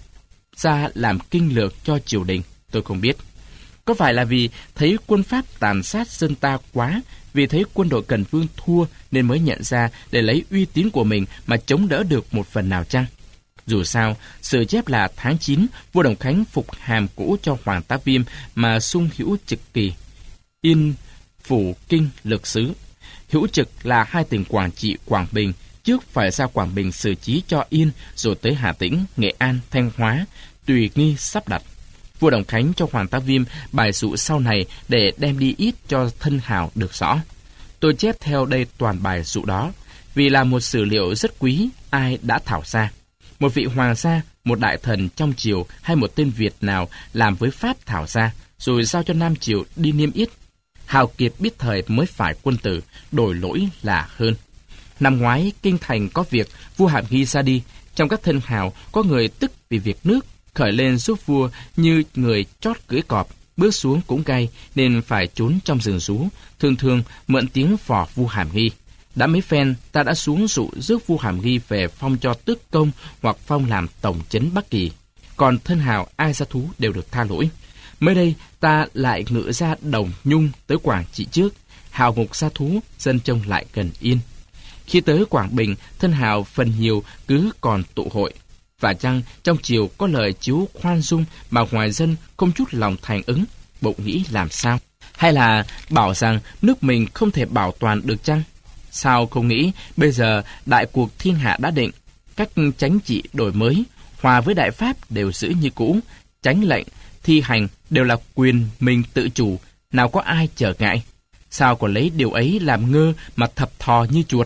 ra làm kinh lược cho triều đình, tôi không biết. Có phải là vì thấy quân Pháp tàn sát dân ta quá, vì thấy quân đội Cần Vương thua nên mới nhận ra để lấy uy tín của mình mà chống đỡ được một phần nào chăng? Dù sao, sự chép là tháng 9, vua Đồng Khánh phục hàm cũ cho Hoàng tá Viêm mà xung Hữu Trực Kỳ, Yên, Phủ, Kinh, Lược Sứ. Hữu Trực là hai tỉnh Quảng Trị, Quảng Bình, trước phải ra Quảng Bình xử trí cho Yên, rồi tới Hà Tĩnh, Nghệ An, Thanh Hóa, tùy nghi sắp đặt. Vua Đồng Khánh cho Hoàng tá Viêm bài dụ sau này để đem đi ít cho thân hào được rõ. Tôi chép theo đây toàn bài dụ đó, vì là một sử liệu rất quý, ai đã thảo ra. Một vị hoàng gia, một đại thần trong triều hay một tên Việt nào làm với Pháp thảo ra, rồi giao cho Nam triều đi niêm yết. Hào kiệt biết thời mới phải quân tử, đổi lỗi là hơn. Năm ngoái, kinh thành có việc, vua Hàm Nghi ra đi. Trong các thân hào, có người tức vì việc nước, khởi lên giúp vua như người chót cưỡi cọp, bước xuống cũng gay, nên phải trốn trong rừng rú, thường thường mượn tiếng phò vua Hàm Nghi. Đã mấy phen, ta đã xuống dụ rước vua Hàm Nghi về phong cho tước công hoặc phong làm tổng trấn Bắc Kỳ. Còn thân hào ai ra thú đều được tha lỗi. Mới đây, ta lại ngự ra Đồng Nhung tới Quảng Trị trước, hào mục ra thú, dân trông lại gần yên. Khi tới Quảng Bình, thân hào phần nhiều cứ còn tụ hội. Và chăng trong triều có lời chiếu khoan dung mà ngoài dân không chút lòng thành ứng, bụng nghĩ làm sao? Hay là bảo rằng nước mình không thể bảo toàn được chăng? Sao không nghĩ bây giờ đại cuộc thiên hạ đã định, các chánh trị đổi mới, hòa với Đại Pháp đều giữ như cũ, chánh lệnh, thi hành đều là quyền mình tự chủ, nào có ai trở ngại? Sao còn lấy điều ấy làm ngơ mà thập thò như chuột?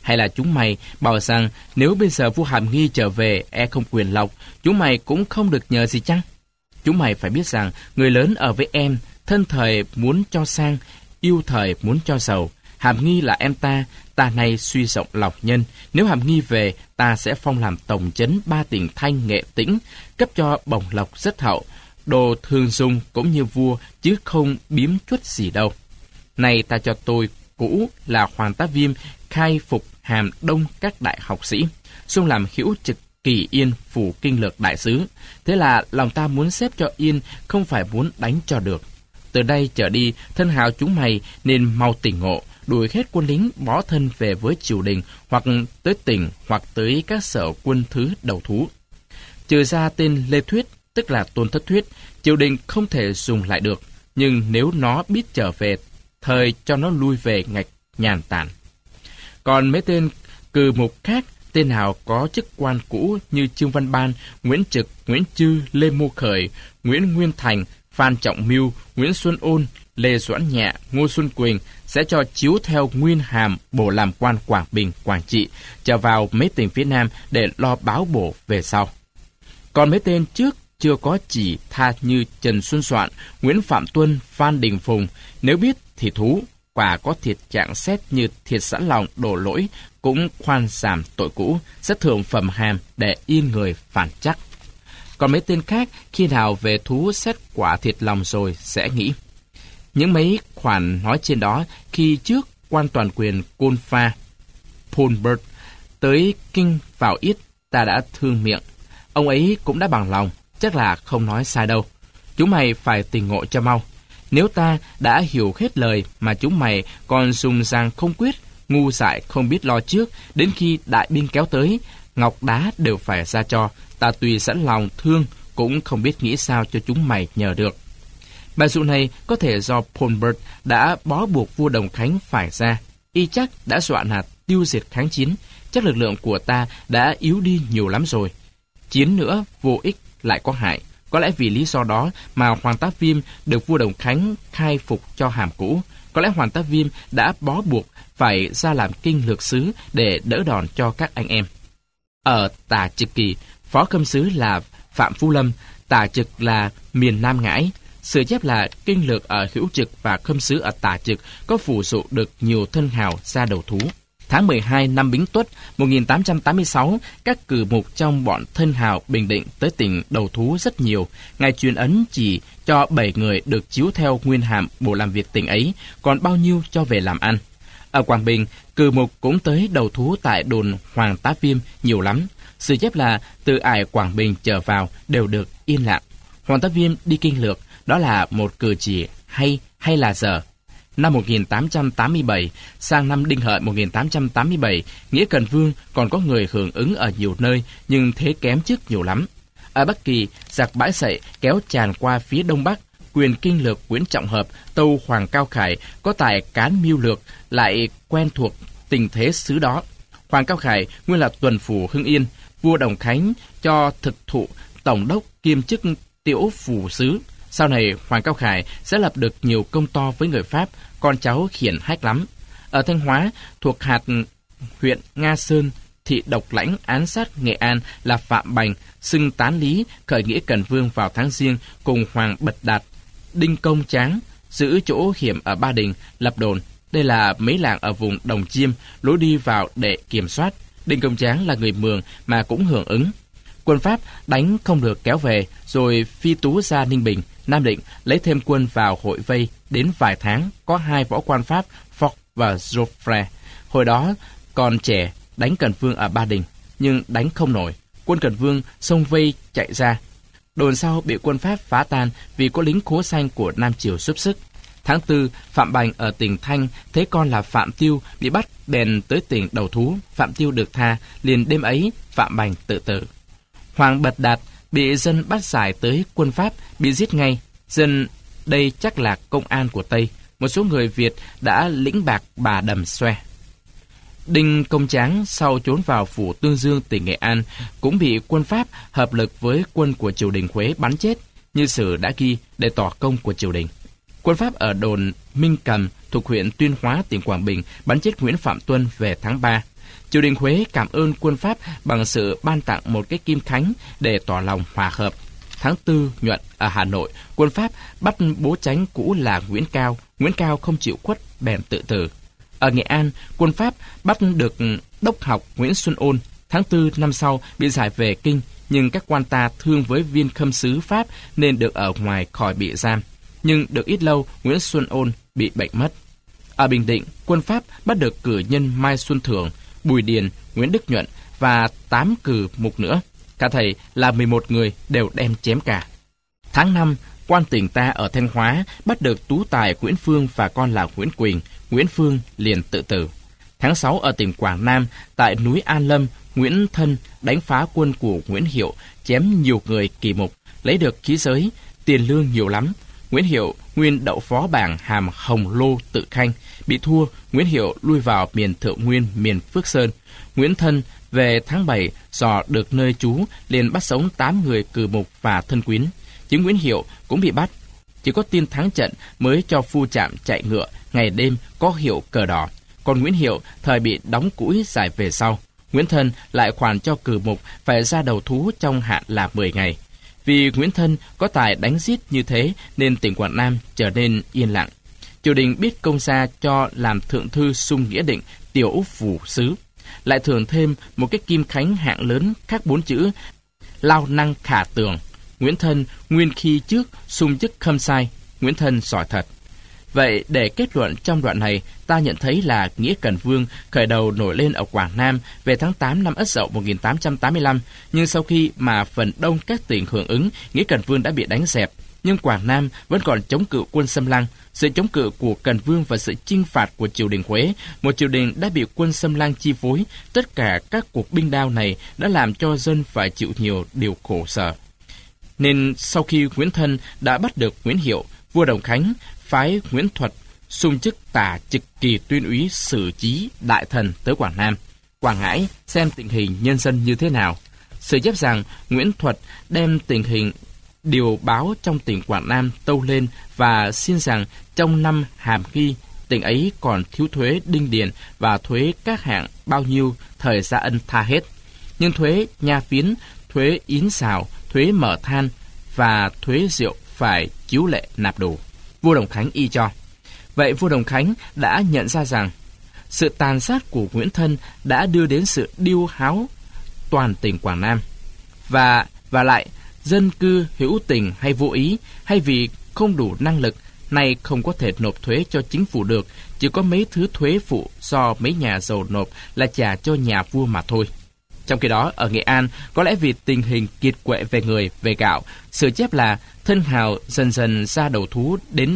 Hay là chúng mày bảo rằng nếu bây giờ vua Hàm Nghi trở về không quyền lộc, chúng mày cũng không được nhờ gì chăng? Chúng mày phải biết rằng người lớn ở với em, thân thời muốn cho sang, yêu thời muốn cho giàu. Hàm Nghi là em ta nay suy rộng lòng nhân. Nếu Hàm Nghi về, ta sẽ phong làm tổng trấn 3 tỉnh Thanh, Nghệ, Tĩnh, cấp cho bổng lộc rất hậu, đồ thường dùng cũng như vua, chứ không biếm chuất gì đâu. Này ta cho tôi cũ là Hoàng Tá Viêm khai phục hàm đông các đại học sĩ, xung làm hữu trực Kỳ Yên phủ kinh lược đại sứ. Thế là lòng ta muốn xếp cho yên, không phải muốn đánh cho được. Từ đây trở đi, thân hào chúng mày nên mau tỉnh ngộ, đuổi hết quân lính bó thân về với triều đình, hoặc tới tỉnh, hoặc tới các sở quân thứ đầu thú. Trừ ra tên Lê Thuyết, tức là Tôn Thất Thuyết, triều đình không thể dùng lại được, nhưng nếu nó biết trở về, thời cho nó lui về ngạch nhàn tản. Còn mấy tên cừ mục khác, tên nào có chức quan cũ như Trương Văn Ban, Nguyễn Trực, Nguyễn Chư, Lê Mô Khởi, Nguyễn Nguyên Thành, Phan Trọng Mưu, Nguyễn Xuân Ôn, Lê Doãn Nhạ, Ngô Xuân Quỳnh sẽ cho chiếu theo nguyên hàm bổ làm quan Quảng Bình, Quảng Trị, trở vào mấy tỉnh phía Nam để lo báo bổ về sau. Còn mấy tên trước chưa có chỉ tha như Trần Xuân Soạn, Nguyễn Phạm Tuân, Phan Đình Phùng, nếu biết thì thú, quả có thiệt trạng xét như thiệt sẵn lòng đổ lỗi, cũng khoan giảm tội cũ, rất thưởng phẩm hàm để yên người phản chắc. Còn mấy tên khác, khi nào về thú xét quả thiệt lòng rồi sẽ nghĩ. Những mấy khoản nói trên đó, khi trước quan toàn quyền Côn Pha, Polbert, tới kinh vào ít, ta đã thương miệng. Ông ấy cũng đã bằng lòng, chắc là không nói sai đâu. Chúng mày phải tỉnh ngộ cho mau. Nếu ta đã hiểu hết lời mà chúng mày còn dùng rằng không quyết, ngu dại không biết lo trước, đến khi đại binh kéo tới, ngọc đá đều phải ra cho, ta tuy sẵn lòng thương, cũng không biết nghĩ sao cho chúng mày nhờ được. Bài dụ này có thể do Polbert đã bó buộc vua Đồng Khánh phải ra, y chắc đã dọa nạt tiêu diệt kháng chiến, chắc lực lượng của ta đã yếu đi nhiều lắm rồi. Chiến nữa vô ích lại có hại. Có lẽ vì lý do đó mà Hoàng Tá Viêm được vua Đồng Khánh khai phục cho hàm cũ. Có lẽ Hoàng Tá Viêm đã bó buộc phải ra làm kinh lược sứ để đỡ đòn cho các anh em. Ở Tả Trực Kỳ, phó khâm sứ là Phạm Phú Lâm, Tả Trực là miền Nam Ngãi. Sự chép là kinh lược ở Hữu Trực và khâm sứ ở Tả Trực có phù dụ được nhiều thân hào ra đầu thú. Tháng 12 năm Bính Tuất 1886, các cử mục trong bọn thân hào Bình Định tới tỉnh đầu thú rất nhiều. Ngài truyền ấn chỉ cho 7 người được chiếu theo nguyên hàm bộ làm việc tỉnh ấy, còn bao nhiêu cho về làm ăn. Ở Quảng Bình, cử mục cũng tới đầu thú tại đồn Hoàng Tá Viêm nhiều lắm. Sự chép là từ ải Quảng Bình trở vào đều được yên lặng. Hoàng Tá Viêm đi kinh lược, đó là một cử chỉ hay là dở. Năm 1887, sang năm Đinh Hợi 1887, Nghĩa Cần Vương còn có người hưởng ứng ở nhiều nơi, nhưng thế kém trước nhiều lắm. Ở Bắc Kỳ, giặc Bãi Sậy kéo tràn qua phía đông bắc, quyền kinh lược Nguyễn Trọng Hợp, tâu Hoàng Cao Khải có tài cán mưu lược, lại quen thuộc tình thế xứ đó. Hoàng Cao Khải nguyên là tuần phủ Hưng Yên, vua Đồng Khánh cho thực thụ tổng đốc kiêm chức tiểu phủ sứ. Sau này, Hoàng Cao Khải sẽ lập được nhiều công to với người Pháp, con cháu hiển hách lắm. Ở Thanh Hóa, thuộc hạt huyện Nga Sơn, thị Độc Lãnh án sát Nghệ An là Phạm Bành, xưng tán lý, khởi nghĩa Cần Vương vào tháng Giêng cùng Hoàng Bật Đạt, Đinh Công Tráng, giữ chỗ hiểm ở Ba Đình, lập đồn. Đây là mấy làng ở vùng Đồng Chiêm, lối đi vào để kiểm soát. Đinh Công Tráng là người Mường mà cũng hưởng ứng. Quân Pháp đánh không được kéo về, rồi phi tú ra Ninh Bình, Nam Định, lấy thêm quân vào hội vây. Đến vài tháng, có 2 võ quan Pháp, Fox và Joffre. Hồi đó còn trẻ, đánh Cần Vương ở Ba Đình, nhưng đánh không nổi. Quân Cần Vương xông vây chạy ra. Đồn sau bị quân Pháp phá tan vì có lính Khố Xanh của Nam Triều giúp sức. Tháng 4, Phạm Bành ở tỉnh Thanh thấy con là Phạm Tiêu bị bắt, bèn tới tỉnh đầu thú. Phạm Tiêu được tha, liền đêm ấy Phạm Bành tự tử. Hoàng Bật Đạt bị dân bắt giải tới quân Pháp, bị giết ngay. Dân đây chắc là công an của Tây. Một số người Việt đã lĩnh bạc Bà Đầm Xoe. Đinh Công Tráng sau trốn vào phủ Tương Dương tỉnh Nghệ An cũng bị quân Pháp hợp lực với quân của triều đình Huế bắn chết, như sử đã ghi để tỏ công của triều đình. Quân Pháp ở đồn Minh Cầm thuộc huyện Tuyên Hóa, tỉnh Quảng Bình bắn chết Nguyễn Phạm Tuân về tháng 3. Triều đình Huế cảm ơn quân Pháp bằng sự ban tặng một cái kim khánh để tỏ lòng hòa hợp. Tháng 4 nhuận ở Hà Nội, quân Pháp bắt bố chánh cũ là Nguyễn Cao. Nguyễn Cao không chịu khuất bèn tự tử. Ở Nghệ An, quân Pháp bắt được đốc học Nguyễn Xuân Ôn. Tháng 4 năm sau bị giải về Kinh, nhưng các quan ta thương với viên khâm sứ Pháp nên được ở ngoài khỏi bị giam. Nhưng được ít lâu, Nguyễn Xuân Ôn bị bệnh mất. Ở Bình Định, quân Pháp bắt được cử nhân Mai Xuân Thưởng, Bùi Điền, Nguyễn Đức Nhuận và 8 cử mục nữa. Cả thầy là 11 người đều đem chém cả. Tháng 5, quan tỉnh ta ở Thanh Hóa bắt được tú tài Nguyễn Phương và con là Nguyễn Quỳnh. Nguyễn Phương liền tự tử. Tháng 6 ở tỉnh Quảng Nam, tại núi An Lâm, Nguyễn Thân đánh phá quân của Nguyễn Hiệu, chém nhiều người kỳ mục, lấy được khí giới, tiền lương nhiều lắm. Nguyễn Hiệu nguyên đậu phó bảng hàm Hồng Lô Tự Khanh, bị thua, Nguyễn Hiệu lui vào miền Thượng Nguyên, miền Phước Sơn. Nguyễn Thân về tháng 7 dò được nơi trú, liền bắt sống 8 người cử mục và thân quyến. Chính Nguyễn Hiệu cũng bị bắt. Chỉ có tin thắng trận mới cho phu trạm chạy ngựa, ngày đêm có hiệu cờ đỏ. Còn Nguyễn Hiệu thời bị đóng cũi giải về sau. Nguyễn Thân lại khoản cho cử mục phải ra đầu thú trong hạn là 10 ngày. Vì Nguyễn Thân có tài đánh giết như thế nên tỉnh Quảng Nam trở nên yên lặng. Triều đình biết công gia cho làm thượng thư sung nghĩa định, tiểu phủ sứ, lại thưởng thêm một cái kim khánh hạng lớn khắc 4 chữ lao năng khả tường. Nguyễn Thân nguyên khi trước sung chức khâm sai, Nguyễn Thân giỏi thật. Vậy để kết luận trong đoạn này, ta nhận thấy là Nghĩa Cần Vương khởi đầu nổi lên ở Quảng Nam về tháng 8 năm Ất Dậu 1885, nhưng sau khi mà phần đông các tỉnh hưởng ứng, Nghĩa Cần Vương đã bị đánh dẹp. Nhưng Quảng Nam vẫn còn chống cự quân Xâm Lăng. Sự chống cự của Cần Vương và sự chinh phạt của triều đình Huế, một triều đình đã bị quân Xâm Lăng chi phối, tất cả các cuộc binh đao này đã làm cho dân phải chịu nhiều điều khổ sở. Nên sau khi Nguyễn Thân đã bắt được Nguyễn Hiệu, vua Đồng Khánh phái Nguyễn Thuật xung chức tả trực kỳ tuyên úy sử trí đại thần tới Quảng Nam, Quảng Ngãi xem tình hình nhân dân như thế nào. Sự chép rằng Nguyễn Thuật đem tình hình điều báo trong tỉnh Quảng Nam tâu lên và xin rằng trong năm Hàm Nghi, tỉnh ấy còn thiếu thuế đinh điền và thuế các hạng bao nhiêu thời Gia Ân tha hết. Nhưng thuế nha phiến, thuế yến xào, thuế mở than và thuế rượu phải chiếu lệ nạp đủ. Vua Đồng Khánh y cho. Vậy vua Đồng Khánh đã nhận ra rằng sự tàn sát của Nguyễn Thân đã đưa đến sự điêu háo toàn tỉnh Quảng Nam. Và lại, dân cư hữu tình hay vô ý, hay vì không đủ năng lực, nay không có thể nộp thuế cho chính phủ được, chỉ có mấy thứ thuế phụ do mấy nhà giàu nộp là trả cho nhà vua mà thôi. Trong khi đó, ở Nghệ An, có lẽ vì tình hình kiệt quệ về người, về gạo, sự chép là thân hào dần dần ra đầu thú đến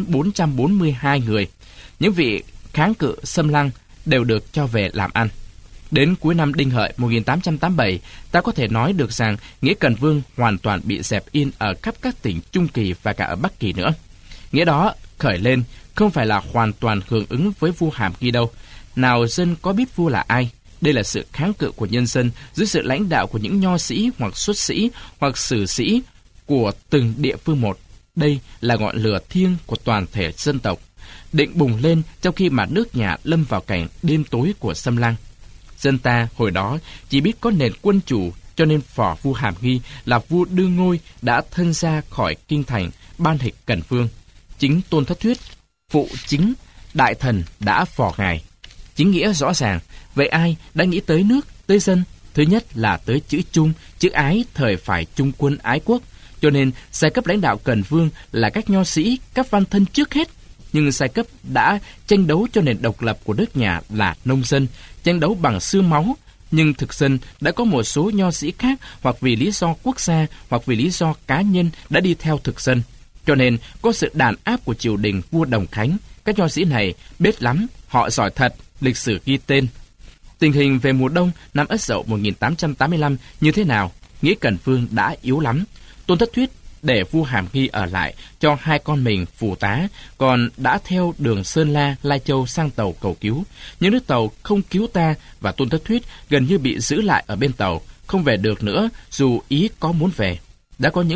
442 người. Những vị kháng cự Xâm Lăng đều được cho về làm ăn. Đến cuối năm Đinh Hợi 1887, ta có thể nói được rằng Nghĩa Cần Vương hoàn toàn bị dẹp yên ở khắp các tỉnh Trung Kỳ và cả ở Bắc Kỳ nữa. Nghĩa đó khởi lên không phải là hoàn toàn hưởng ứng với vua Hàm Nghi đâu. Nào dân có biết vua là ai? Đây là sự kháng cự của nhân dân dưới sự lãnh đạo của những nho sĩ hoặc xuất sĩ hoặc sử sĩ của từng địa phương một. Đây là ngọn lửa thiêng của toàn thể dân tộc, định bùng lên trong khi mà nước nhà lâm vào cảnh đêm tối của Xâm Lăng. Dân ta hồi đó chỉ biết có nền quân chủ, cho nên phò vua Hàm Nghi là vua đương ngôi đã thân ra khỏi kinh thành, ban hịch Cần Vương. Chính Tôn Thất Thuyết, phụ chính đại thần đã phò ngài. Chính nghĩa rõ ràng. Vậy ai đã nghĩ tới nước, tới dân? Thứ nhất là tới chữ chung, chữ ái thời phải trung quân ái quốc. Cho nên giai cấp lãnh đạo Cần Vương là các nho sĩ, các văn thân trước hết. Nhưng giai cấp đã tranh đấu cho nền độc lập của nước nhà là nông dân, tranh đấu bằng xương máu. Nhưng thực dân đã có một số nho sĩ khác hoặc vì lý do quốc gia hoặc vì lý do cá nhân đã đi theo thực dân. Cho nên có sự đàn áp của triều đình vua Đồng Khánh. Các nho sĩ này biết lắm, họ giỏi thật, lịch sử ghi tên. Tình hình về mùa đông năm Ất Dậu 1885 như thế nào? Nghĩa Cần Vương đã yếu lắm. Tôn Thất Thuyết để vua Hàm Nghi ở lại cho hai con mình phụ tá, còn đã theo đường Sơn La, Lai Châu sang tàu cầu cứu. Nhưng nước tàu không cứu ta và Tôn Thất Thuyết gần như bị giữ lại ở bên tàu, không về được nữa dù ý có muốn về. Đã có những cuộc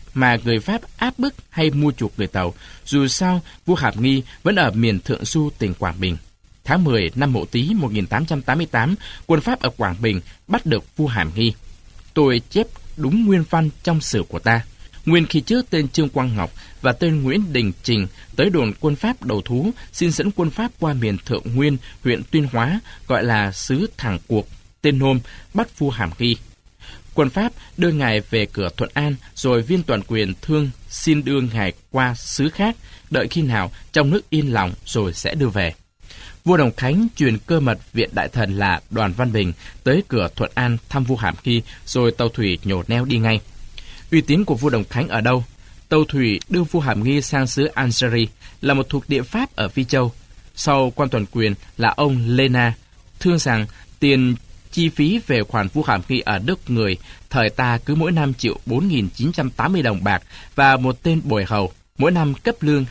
mà người Pháp áp bức hay mua chuộc người Tàu, dù sao vua Hàm Nghi vẫn ở miền Thượng Du, tỉnh Quảng Bình. Tháng 10 năm Mậu Tý 1888, quân Pháp ở Quảng Bình bắt được vua Hàm Nghi. Tôi chép đúng nguyên văn trong sử của ta. Nguyên khi trước tên Trương Quang Ngọc và tên Nguyễn Đình Trình tới đồn quân Pháp đầu thú, xin dẫn quân Pháp qua miền Thượng Nguyên, huyện Tuyên Hóa, gọi là xứ Thẳng Cuộc, tên nôm, bắt vua Hàm Nghi. Quân Pháp đưa ngài về cửa Thuận An, rồi viên toàn quyền Thương xin đưa ngài qua xứ khác, đợi khi nào trong nước yên lòng rồi sẽ đưa về. Vua Đồng Khánh truyền cơ mật viện đại thần là Đoàn Văn Bình tới cửa Thuận An thăm vua Hàm Nghi, rồi tàu thủy nhổ neo đi ngay. Uy tín của vua Đồng Khánh ở đâu? Tàu thủy đưa vua Hàm Nghi sang xứ Algeria, là một thuộc địa Pháp ở Phi Châu. Sau quan toàn quyền là ông Lena, thương rằng tiền chi phí về khoản vua Hàm Nghi ở Đức người thời ta cứ mỗi năm chịu 4.980 đồng bạc và một tên bồi hầu, mỗi năm cấp lương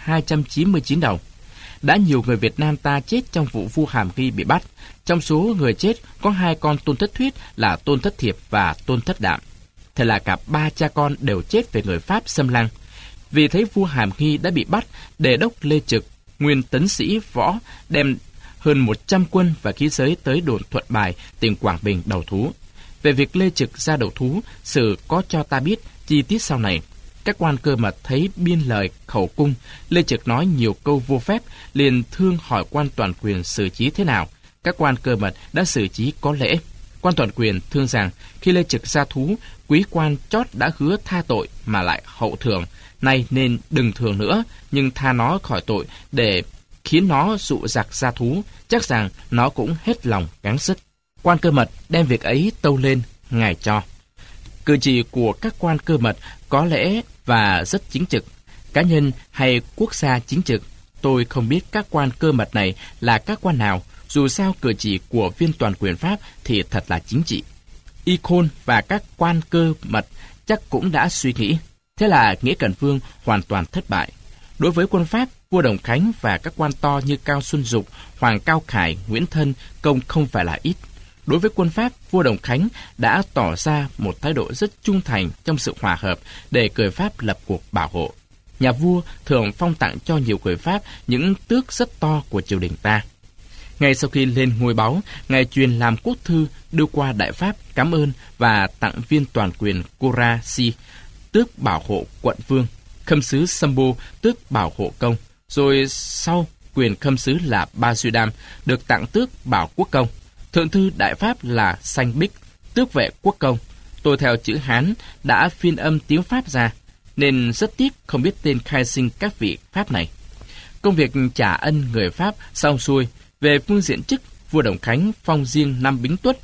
299 đồng. Đã nhiều người Việt Nam ta chết trong vụ vua Hàm Nghi bị bắt. Trong số người chết có 2 con Tôn Thất Thuyết là Tôn Thất Thiệp và Tôn Thất Đạm. Thế là cả 3 cha con đều chết về người Pháp xâm lăng. Vì thấy vua Hàm Nghi đã bị bắt, Đề đốc Lê Trực, nguyên tấn sĩ võ, đem hơn 100 quân và khí giới tới đồn Thuận Bài, tỉnh Quảng Bình đầu thú. Về việc Lê Trực ra đầu thú, sử có cho ta biết chi tiết sau này. Các quan cơ mật thấy biên lời khẩu cung, Lê Trực nói nhiều câu vô phép, liền thương hỏi quan toàn quyền xử trí thế nào. Các quan cơ mật đã xử trí có lễ. Quan toàn quyền thương rằng khi Lê Trực ra thú, quý quan chót đã hứa tha tội mà lại hậu thưởng, nay nên đừng thường nữa, nhưng tha nó khỏi tội để khiến nó dụ giặc ra thú, chắc rằng nó cũng hết lòng gắng sức. Quan cơ mật đem việc ấy tâu lên, ngài cho. Cử chỉ của các quan cơ mật có lẽ và rất chính trực, cá nhân hay quốc gia chính trực. Tôi không biết các quan cơ mật này là các quan nào, dù sao cử chỉ của viên toàn quyền Pháp thì thật là chính trị. Y Khôn và các quan cơ mật chắc cũng đã suy nghĩ. Thế là Nghĩa Cẩn Vương hoàn toàn thất bại. Đối với quân Pháp, vua Đồng Khánh và các quan to như Cao Xuân Dục, Hoàng Cao Khải, Nguyễn Thân công không phải là ít. Đối với quân Pháp, vua Đồng Khánh đã tỏ ra một thái độ rất trung thành trong sự hòa hợp để người Pháp lập cuộc bảo hộ. Nhà vua thường phong tặng cho nhiều người Pháp những tước rất to của triều đình ta. Ngay sau khi lên ngôi báu, ngài truyền làm quốc thư đưa qua Đại Pháp cảm ơn và tặng viên toàn quyền Coraci, tước bảo hộ quận vương, khâm sứ Sambo, tước bảo hộ công, rồi sau quyền khâm sứ là Ba Duy Đam được tặng tước bảo quốc công. Thượng thư Đại Pháp là Sanh Bích, tước vệ quốc công. Tôi theo chữ Hán đã phiên âm tiếng Pháp ra, nên rất tiếc không biết tên khai sinh các vị Pháp này. Công việc trả ân người Pháp xong xuôi. Về phương diện chức, vua Đồng Khánh phong riêng năm Bính Tuất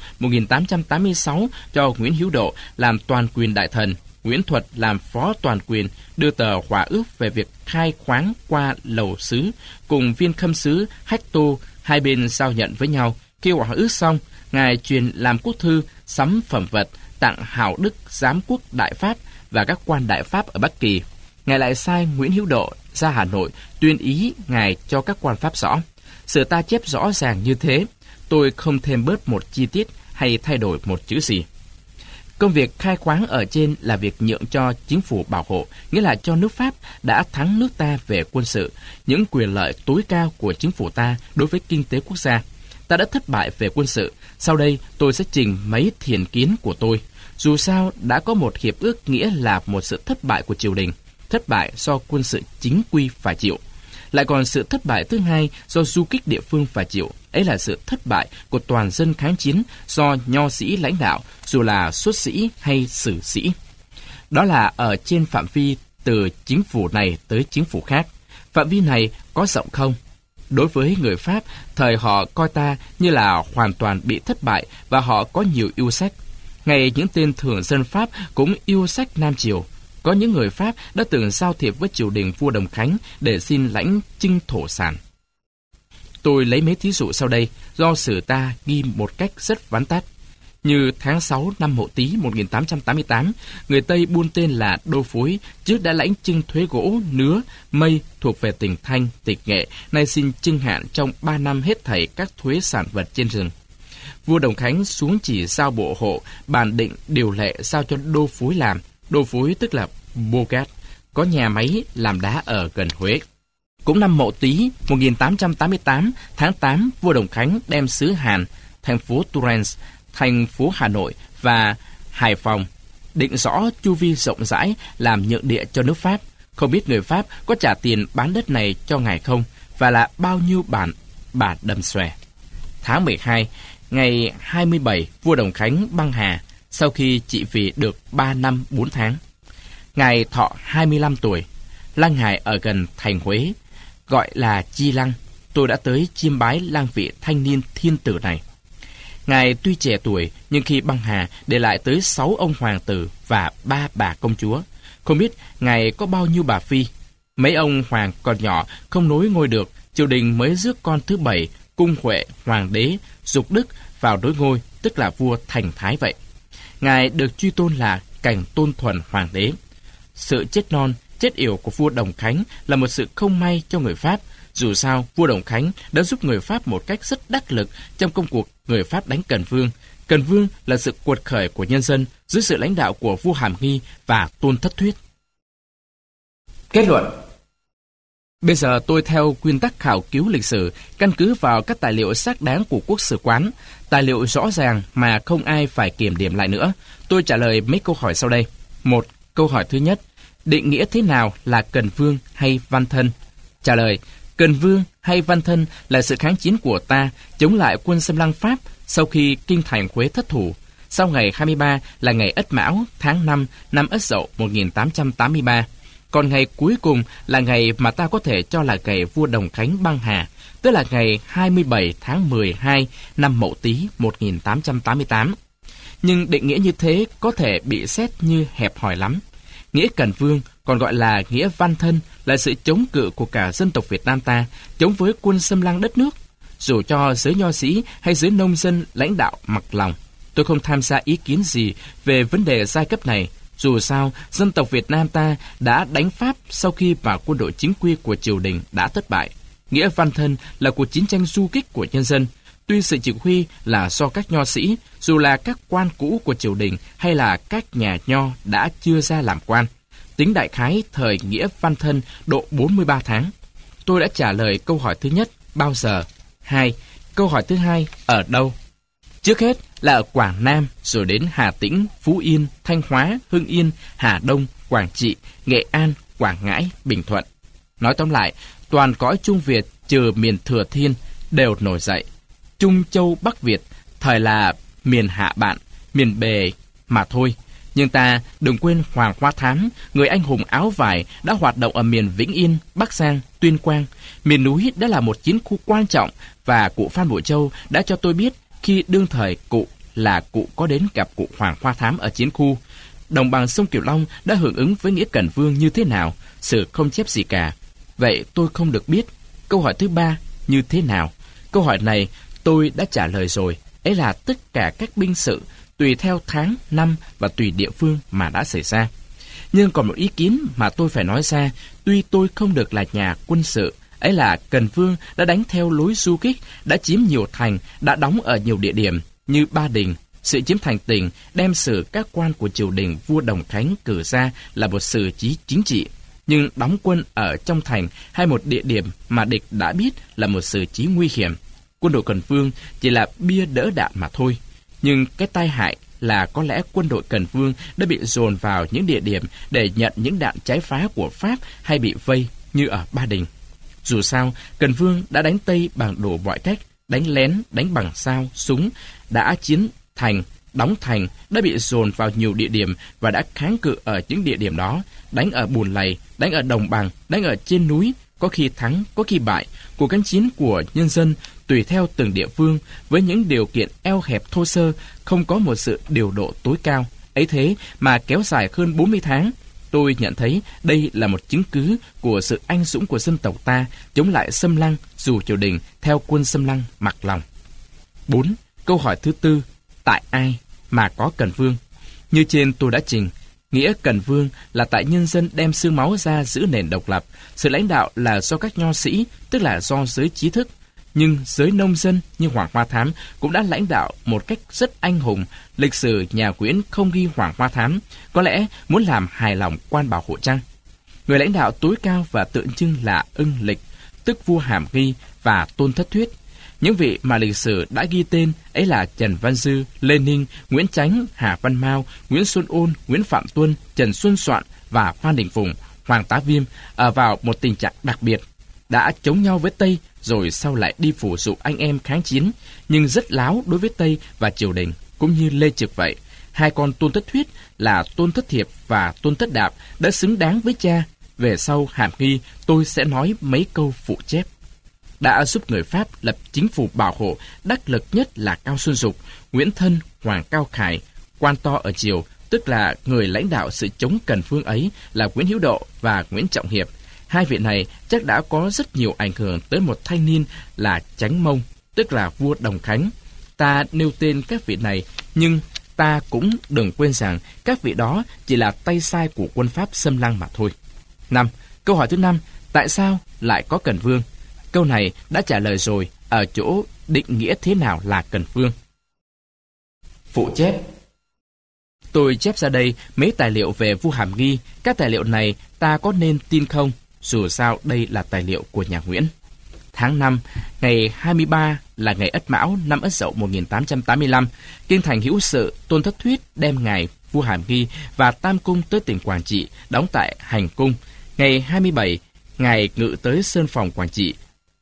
1886 cho Nguyễn Hữu Độ làm toàn quyền đại thần, Nguyễn Thuật làm phó toàn quyền, đưa tờ hòa ước về việc khai khoáng qua lầu sứ, cùng viên khâm sứ Hách Tô, hai bên giao nhận với nhau. Khi hòa ước xong, ngài truyền làm quốc thư sắm phẩm vật tặng hào đức giám quốc Đại Pháp và các quan Đại Pháp ở Bắc Kỳ. Ngài lại sai Nguyễn Hữu Độ ra Hà Nội tuyên ý ngài cho các quan Pháp rõ. Sự ta chép rõ ràng như thế, tôi không thêm bớt một chi tiết hay thay đổi một chữ gì. Công việc khai khoáng ở trên là việc nhượng cho chính phủ bảo hộ, nghĩa là cho nước Pháp đã thắng nước ta về quân sự, những quyền lợi tối cao của chính phủ ta đối với kinh tế quốc gia. Ta đã thất bại về quân sự, sau đây tôi sẽ trình mấy thiện kiến của tôi. Dù sao, đã có một hiệp ước nghĩa là một sự thất bại của triều đình, thất bại do quân sự chính quy phải chịu. Lại còn sự thất bại thứ hai do du kích địa phương phải chịu, ấy là sự thất bại của toàn dân kháng chiến do nho sĩ lãnh đạo, dù là xuất sĩ hay sử sĩ. Đó là ở trên phạm vi từ chính phủ này tới chính phủ khác. Phạm vi này có rộng không? Đối với người Pháp, thời họ coi ta như là hoàn toàn bị thất bại và họ có nhiều yêu sách. Ngay những tên thường dân Pháp cũng yêu sách Nam Triều. Có những người Pháp đã từng giao thiệp với triều đình vua Đồng Khánh để xin lãnh chinh thổ sản. Tôi lấy mấy thí dụ sau đây do sử ta ghi một cách rất vắn tắt. Như tháng 6 năm Mậu Tý 1888, người Tây buôn tên là Đô Phối, trước đã lãnh chưng thuế gỗ, nứa, mây thuộc về tỉnh Thanh, tỉnh Nghệ, nay xin chưng hạn trong 3 năm hết thảy các thuế sản vật trên rừng. Vua Đồng Khánh xuống chỉ giao bộ hộ, bàn định điều lệ giao cho Đô Phối làm. Đô Phối tức là Bogat, có nhà máy làm đá ở gần Huế. Cũng năm Mậu Tý 1888, tháng 8, vua Đồng Khánh đem sứ Hàn, thành phố Tourens, thành phố Hà Nội và Hải Phòng, định rõ chu vi rộng rãi làm nhượng địa cho nước Pháp. Không biết người Pháp có trả tiền bán đất này cho ngài không, và là bao nhiêu bạt đầm xòe. Tháng 12, ngày 27, vua Đồng Khánh băng hà, sau khi trị vì được 3 năm 4 tháng. Ngài thọ 25 tuổi, lăng ngài ở gần thành Huế, gọi là Chi Lăng. Tôi đã tới chiêm bái lăng vị thanh niên thiên tử này. Ngài tuy trẻ tuổi, nhưng khi băng hà để lại tới 6 ông hoàng tử và 3 bà công chúa. Không biết ngài có bao nhiêu bà phi. Mấy ông hoàng còn nhỏ không nối ngôi được, triều đình mới rước con thứ 7, Cung Huệ hoàng đế Dục Đức vào nối ngôi, tức là vua Thành Thái vậy. Ngài được truy tôn là Cảnh Tôn Thuần hoàng đế. Sự chết non, chết yểu của vua Đồng Khánh là một sự không may cho người Pháp. Dù sao, vua Đồng Khánh đã giúp người Pháp một cách rất đắc lực trong công cuộc người Pháp đánh Cần Vương. Cần Vương là sự cuột khởi của nhân dân dưới sự lãnh đạo của vua Hàm Nghi và Tôn Thất Thuyết. Kết luận. Bây giờ tôi theo nguyên tắc khảo cứu lịch sử, căn cứ vào các tài liệu xác đáng của quốc sử quán, tài liệu rõ ràng mà không ai phải kiểm điểm lại nữa. Tôi trả lời mấy câu hỏi sau đây. 1. Câu hỏi thứ nhất. Định nghĩa thế nào là Cần Vương hay Văn Thân? Trả lời. Cần Vương hay Văn Thân là sự kháng chiến của ta chống lại quân xâm lăng Pháp sau khi kinh thành Huế thất thủ. Sau ngày 23 là ngày Ất Mão, tháng 5 năm Ất Dậu 1883. Còn ngày cuối cùng là ngày mà ta có thể cho là ngày vua Đồng Khánh băng hà, tức là ngày 27 tháng 12 năm Mậu Tý 1888. Nhưng định nghĩa như thế có thể bị xét như hẹp hòi lắm. Nghĩa Cần Vương, còn gọi là nghĩa Văn Thân, là sự chống cự của cả dân tộc Việt Nam ta, chống với quân xâm lăng đất nước. Dù cho giới nho sĩ hay giới nông dân lãnh đạo mặc lòng, tôi không tham gia ý kiến gì về vấn đề giai cấp này. Dù sao, dân tộc Việt Nam ta đã đánh Pháp sau khi mà quân đội chính quy của triều đình đã thất bại. Nghĩa Văn Thân là cuộc chiến tranh du kích của nhân dân. Tuy sự chỉ huy là do các nho sĩ, dù là các quan cũ của triều đình hay là các nhà nho đã chưa ra làm quan. Tính đại khái thời nghĩa Văn Thân độ 43 tháng. Tôi đã trả lời câu hỏi thứ nhất, bao giờ? 2. Câu hỏi thứ hai, ở đâu? Trước hết là ở Quảng Nam, rồi đến Hà Tĩnh, Phú Yên, Thanh Hóa, Hưng Yên, Hà Đông, Quảng Trị, Nghệ An, Quảng Ngãi, Bình Thuận. Nói tóm lại, toàn cõi Trung Việt trừ miền Thừa Thiên đều nổi dậy. Trung Châu Bắc Việt thời là miền Hạ Bạn, miền Bề mà thôi. Nhưng ta đừng quên Hoàng Hoa Thám, người anh hùng áo vải đã hoạt động ở miền Vĩnh Yên, Bắc Giang, Tuyên Quang. Miền núi đã là một chiến khu quan trọng, và cụ Phan Bội Châu đã cho tôi biết khi đương thời cụ có đến gặp cụ Hoàng Hoa Thám ở chiến khu. Đồng bằng sông Cửu Long đã hưởng ứng với nghĩa Cần Vương như thế nào, sự không chép gì cả. Vậy tôi không được biết câu hỏi thứ ba như thế nào. Câu hỏi này tôi đã trả lời rồi, ấy là tất cả các binh sự tùy theo tháng, năm và tùy địa phương mà đã xảy ra. Nhưng còn một ý kiến mà tôi phải nói ra, tuy tôi không được là nhà quân sự, ấy là Cần Vương đã đánh theo lối du kích, đã chiếm nhiều thành, đã đóng ở nhiều địa điểm như Ba Đình. Sự chiếm thành tỉnh đem xử các quan của triều đình vua Đồng Khánh cử ra là một xử trí chính trị, nhưng đóng quân ở trong thành hay một địa điểm mà địch đã biết là một xử trí nguy hiểm. Quân đội Cần Vương chỉ là bia đỡ đạn mà thôi. Nhưng cái tai hại là có lẽ quân đội Cần Vương đã bị dồn vào những địa điểm để nhận những đạn trái phá của Pháp hay bị vây như ở Ba Đình. Dù sao, Cần Vương đã đánh Tây bằng đủ mọi cách, đánh lén, đánh bằng sao, súng, đã chiến thành, đóng thành, đã bị dồn vào nhiều địa điểm và đã kháng cự ở những địa điểm đó, đánh ở Bùn Lầy, đánh ở Đồng Bằng, đánh ở trên núi, có khi thắng, có khi bại. Cuộc kháng chiến của nhân dân tùy theo từng địa phương với những điều kiện eo hẹp thô sơ, không có một sự điều độ tối cao. Ấy thế mà kéo dài hơn 40 tháng. Tôi nhận thấy đây là một chứng cứ của sự anh dũng của dân tộc ta chống lại xâm lăng, dù triều đình theo quân xâm lăng mặc lòng. 4. Câu hỏi thứ tư, tại ai mà có Cần Vương? Như trên tôi đã trình, nghĩa Cần Vương là tại nhân dân đem xương máu ra giữ nền độc lập. Sự lãnh đạo là do các nho sĩ, tức là do giới trí thức. Nhưng giới nông dân như Hoàng Hoa Thám cũng đã lãnh đạo một cách rất anh hùng. Lịch sử nhà Nguyễn không ghi Hoàng Hoa Thám, có lẽ muốn làm hài lòng quan bảo hộ chăng? Người lãnh đạo tối cao và tượng trưng là Ưng Lịch, tức vua Hàm Nghi và Tôn Thất Thuyết. Những vị mà lịch sử đã ghi tên ấy là Trần Văn Dư, Lê Ninh, Nguyễn Chánh, Hà Văn Mao, Nguyễn Xuân Ôn, Nguyễn Phạm Tuân, Trần Xuân Soạn và Phan Đình Phùng, Hoàng Tá Viêm ở vào một tình trạng đặc biệt, đã chống nhau với Tây rồi sau lại đi phủ dụ anh em kháng chiến, nhưng rất láo đối với Tây và triều đình, cũng như Lê Trực vậy. Hai con Tôn Thất Thuyết là Tôn Thất Thiệp và Tôn Thất Đạp đã xứng đáng với cha. Về sau Hàm Nghi tôi sẽ nói mấy câu phụ chép. Đã giúp người Pháp lập chính phủ bảo hộ đắc lực nhất là Cao Xuân Dục, Nguyễn Thân, Hoàng Cao Khải. Quan to ở triều, tức là người lãnh đạo sự chống Cần Phương ấy là Nguyễn Hữu Độ và Nguyễn Trọng Hiệp. Hai vị này chắc đã có rất nhiều ảnh hưởng tới một thanh niên là Chánh Mông, tức là vua Đồng Khánh. Ta nêu tên các vị này, nhưng ta cũng đừng quên rằng các vị đó chỉ là tay sai của quân Pháp xâm lăng mà thôi. 5. Câu hỏi thứ 5. Tại sao lại có Cần Vương? Câu này đã trả lời rồi ở chỗ định nghĩa thế nào là Cần Vương. Phụ chép. Tôi chép ra đây mấy tài liệu về vua Hàm Nghi. Các tài liệu này ta có nên tin không? Dù sao đây là tài liệu của nhà Nguyễn. Tháng 5, ngày 23 là ngày Ất Mão năm Ất Dậu 1885, kinh thành hữu sự Tôn Thất Thuyết đem ngài vua Hàm Nghi và Tam Cung tới tỉnh Quảng Trị, đóng tại Hành Cung. Ngày 27, ngài ngự tới Sơn Phòng Quảng Trị.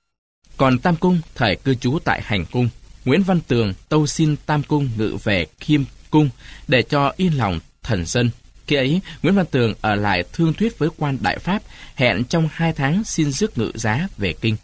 Còn Tam Cung thời cư trú tại Hành Cung. Nguyễn Văn Tường tâu xin Tam Cung ngự về Khiêm Cung để cho yên lòng thần dân. Khi ấy, Nguyễn Văn Tường ở lại thương thuyết với quan Đại Pháp, hẹn trong 2 tháng xin rước ngự giá về kinh.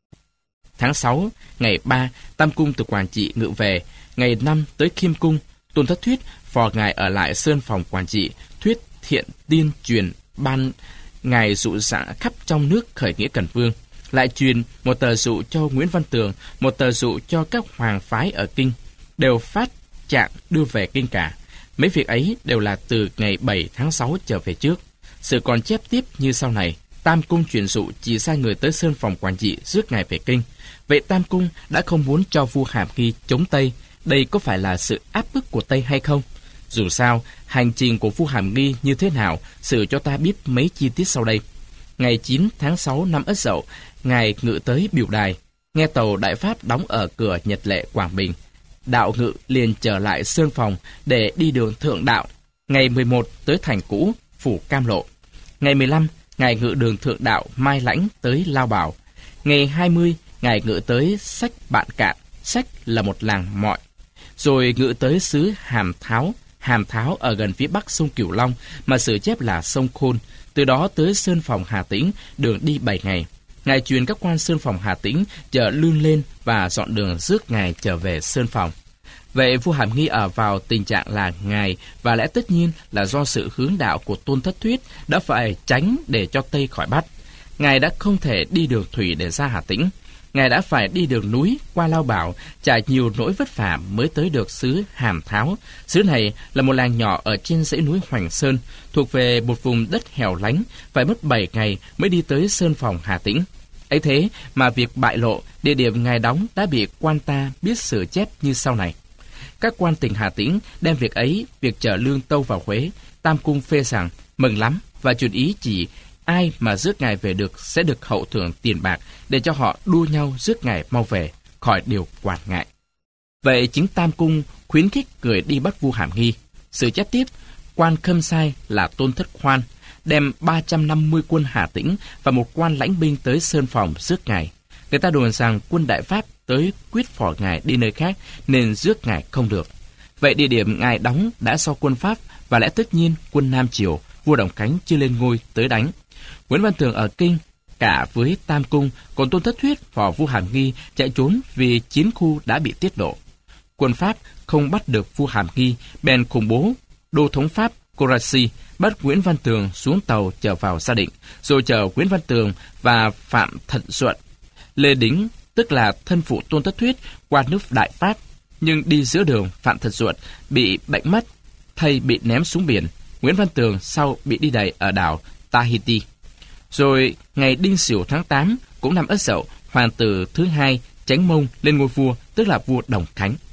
Tháng 6, ngày 3, Tam Cung từ Quảng Trị ngự về. Ngày 5 tới Khiêm Cung, Tôn Thất Thuyết phò ngài ở lại Sơn Phòng Quảng Trị, thuyết thiện tiên truyền ban ngài dụ dã khắp trong nước khởi nghĩa Cần Vương. Lại truyền một tờ dụ cho Nguyễn Văn Tường, một tờ dụ cho các hoàng phái ở kinh, đều phát trạng đưa về kinh cả. Mấy việc ấy đều là từ ngày 7 tháng 6 trở về trước. Sự còn chép tiếp như sau này. Tam Cung truyền dụ chỉ sai người tới Sơn Phòng Quảng Trị rước ngài về kinh. Vậy Tam Cung đã không muốn cho vua Hàm Nghi chống Tây. Đây có phải là sự áp bức của Tây hay không? Dù sao, hành trình của vua Hàm Nghi như thế nào, sự cho ta biết mấy chi tiết sau đây. Ngày 9 tháng 6 năm Ất Dậu, ngài ngự tới Biểu Đài, nghe tàu Đại Pháp đóng ở cửa Nhật Lệ Quảng Bình. Đạo ngự liền trở lại Sơn Phòng để đi đường Thượng Đạo. Ngày 11 tới thành cũ, phủ Cam Lộ. Ngày 15, ngài ngự đường Thượng Đạo Mai Lãnh tới Lao Bảo. Ngày 20, ngài ngự tới Sách Bạn Cạn. Sách là một làng mọi. Rồi ngự tới xứ Hàm Tháo. Hàm Tháo ở gần phía bắc sông Cửu Long, mà sử chép là sông Khôn. Từ đó tới Sơn Phòng Hà Tĩnh, đường đi 7 ngày. Ngài truyền các quan Sơn Phòng Hà Tĩnh chở lương lên và dọn đường rước ngài trở về Sơn Phòng. Vậy vua Hàm Nghi ở vào tình trạng là ngài, và lẽ tất nhiên là do sự hướng đạo của Tôn Thất Thuyết đã phải tránh để cho Tây khỏi bắt. Ngài đã không thể đi đường thủy để ra Hà Tĩnh. Ngài đã phải đi đường núi qua Lao Bảo, trải nhiều nỗi vất vả mới tới được xứ Hàm Tháo. Xứ này là một làng nhỏ ở trên dãy núi Hoành Sơn, thuộc về một vùng đất hẻo lánh, phải mất 7 ngày mới đi tới Sơn Phòng Hà Tĩnh. Ấy thế mà việc bại lộ địa điểm ngài đóng đã bị quan ta biết sử chép như sau này. Các quan tỉnh Hà Tĩnh đem việc ấy, việc chở lương tâu vào Huế. Tam Cung phê rằng mừng lắm và truyền ý chỉ ai mà rước ngài về được sẽ được hậu thưởng tiền bạc, để cho họ đua nhau rước ngài mau về, khỏi điều quản ngại. Vậy chính Tam Cung khuyến khích người đi bắt vua Hàm Nghi. Sự chép tiếp, quan khâm sai là Tôn Thất Khoan đem 350 quân Hà Tĩnh và một quan lãnh binh tới Sơn Phòng rước ngài. Người ta đồn rằng quân Đại Pháp tới quyết phỏ ngài đi nơi khác nên rước ngài không được. Vậy địa điểm ngài đóng đã do quân Pháp, và lẽ tất nhiên quân Nam Triều, vua Đồng Khánh chưa lên ngôi tới đánh. Nguyễn Văn Tường ở kinh cả với Tam Cung, còn Tôn Thất Thuyết phò vua Hàm Nghi chạy trốn vì chiến khu đã bị tiết lộ. Quân Pháp không bắt được vua Hàm Nghi, bèn khủng bố đô thống Pháp Coraci, bắt Nguyễn Văn Tường xuống tàu trở vào Gia Định, rồi chở Nguyễn Văn Tường và Phạm Thận Duận, Lê Đính, tức là thân phụ Tôn Thất Thuyết, qua nước Đại Pháp. Nhưng đi giữa đường, Phạm Thận Duận bị bệnh mất, thây bị ném xuống biển. Nguyễn Văn Tường sau bị đi đày ở đảo Tahiti. Rồi ngày Đinh Sửu tháng 8, cũng năm Ất Dậu, hoàng tử thứ 2 Chánh Mông lên ngôi vua, tức là vua Đồng Khánh.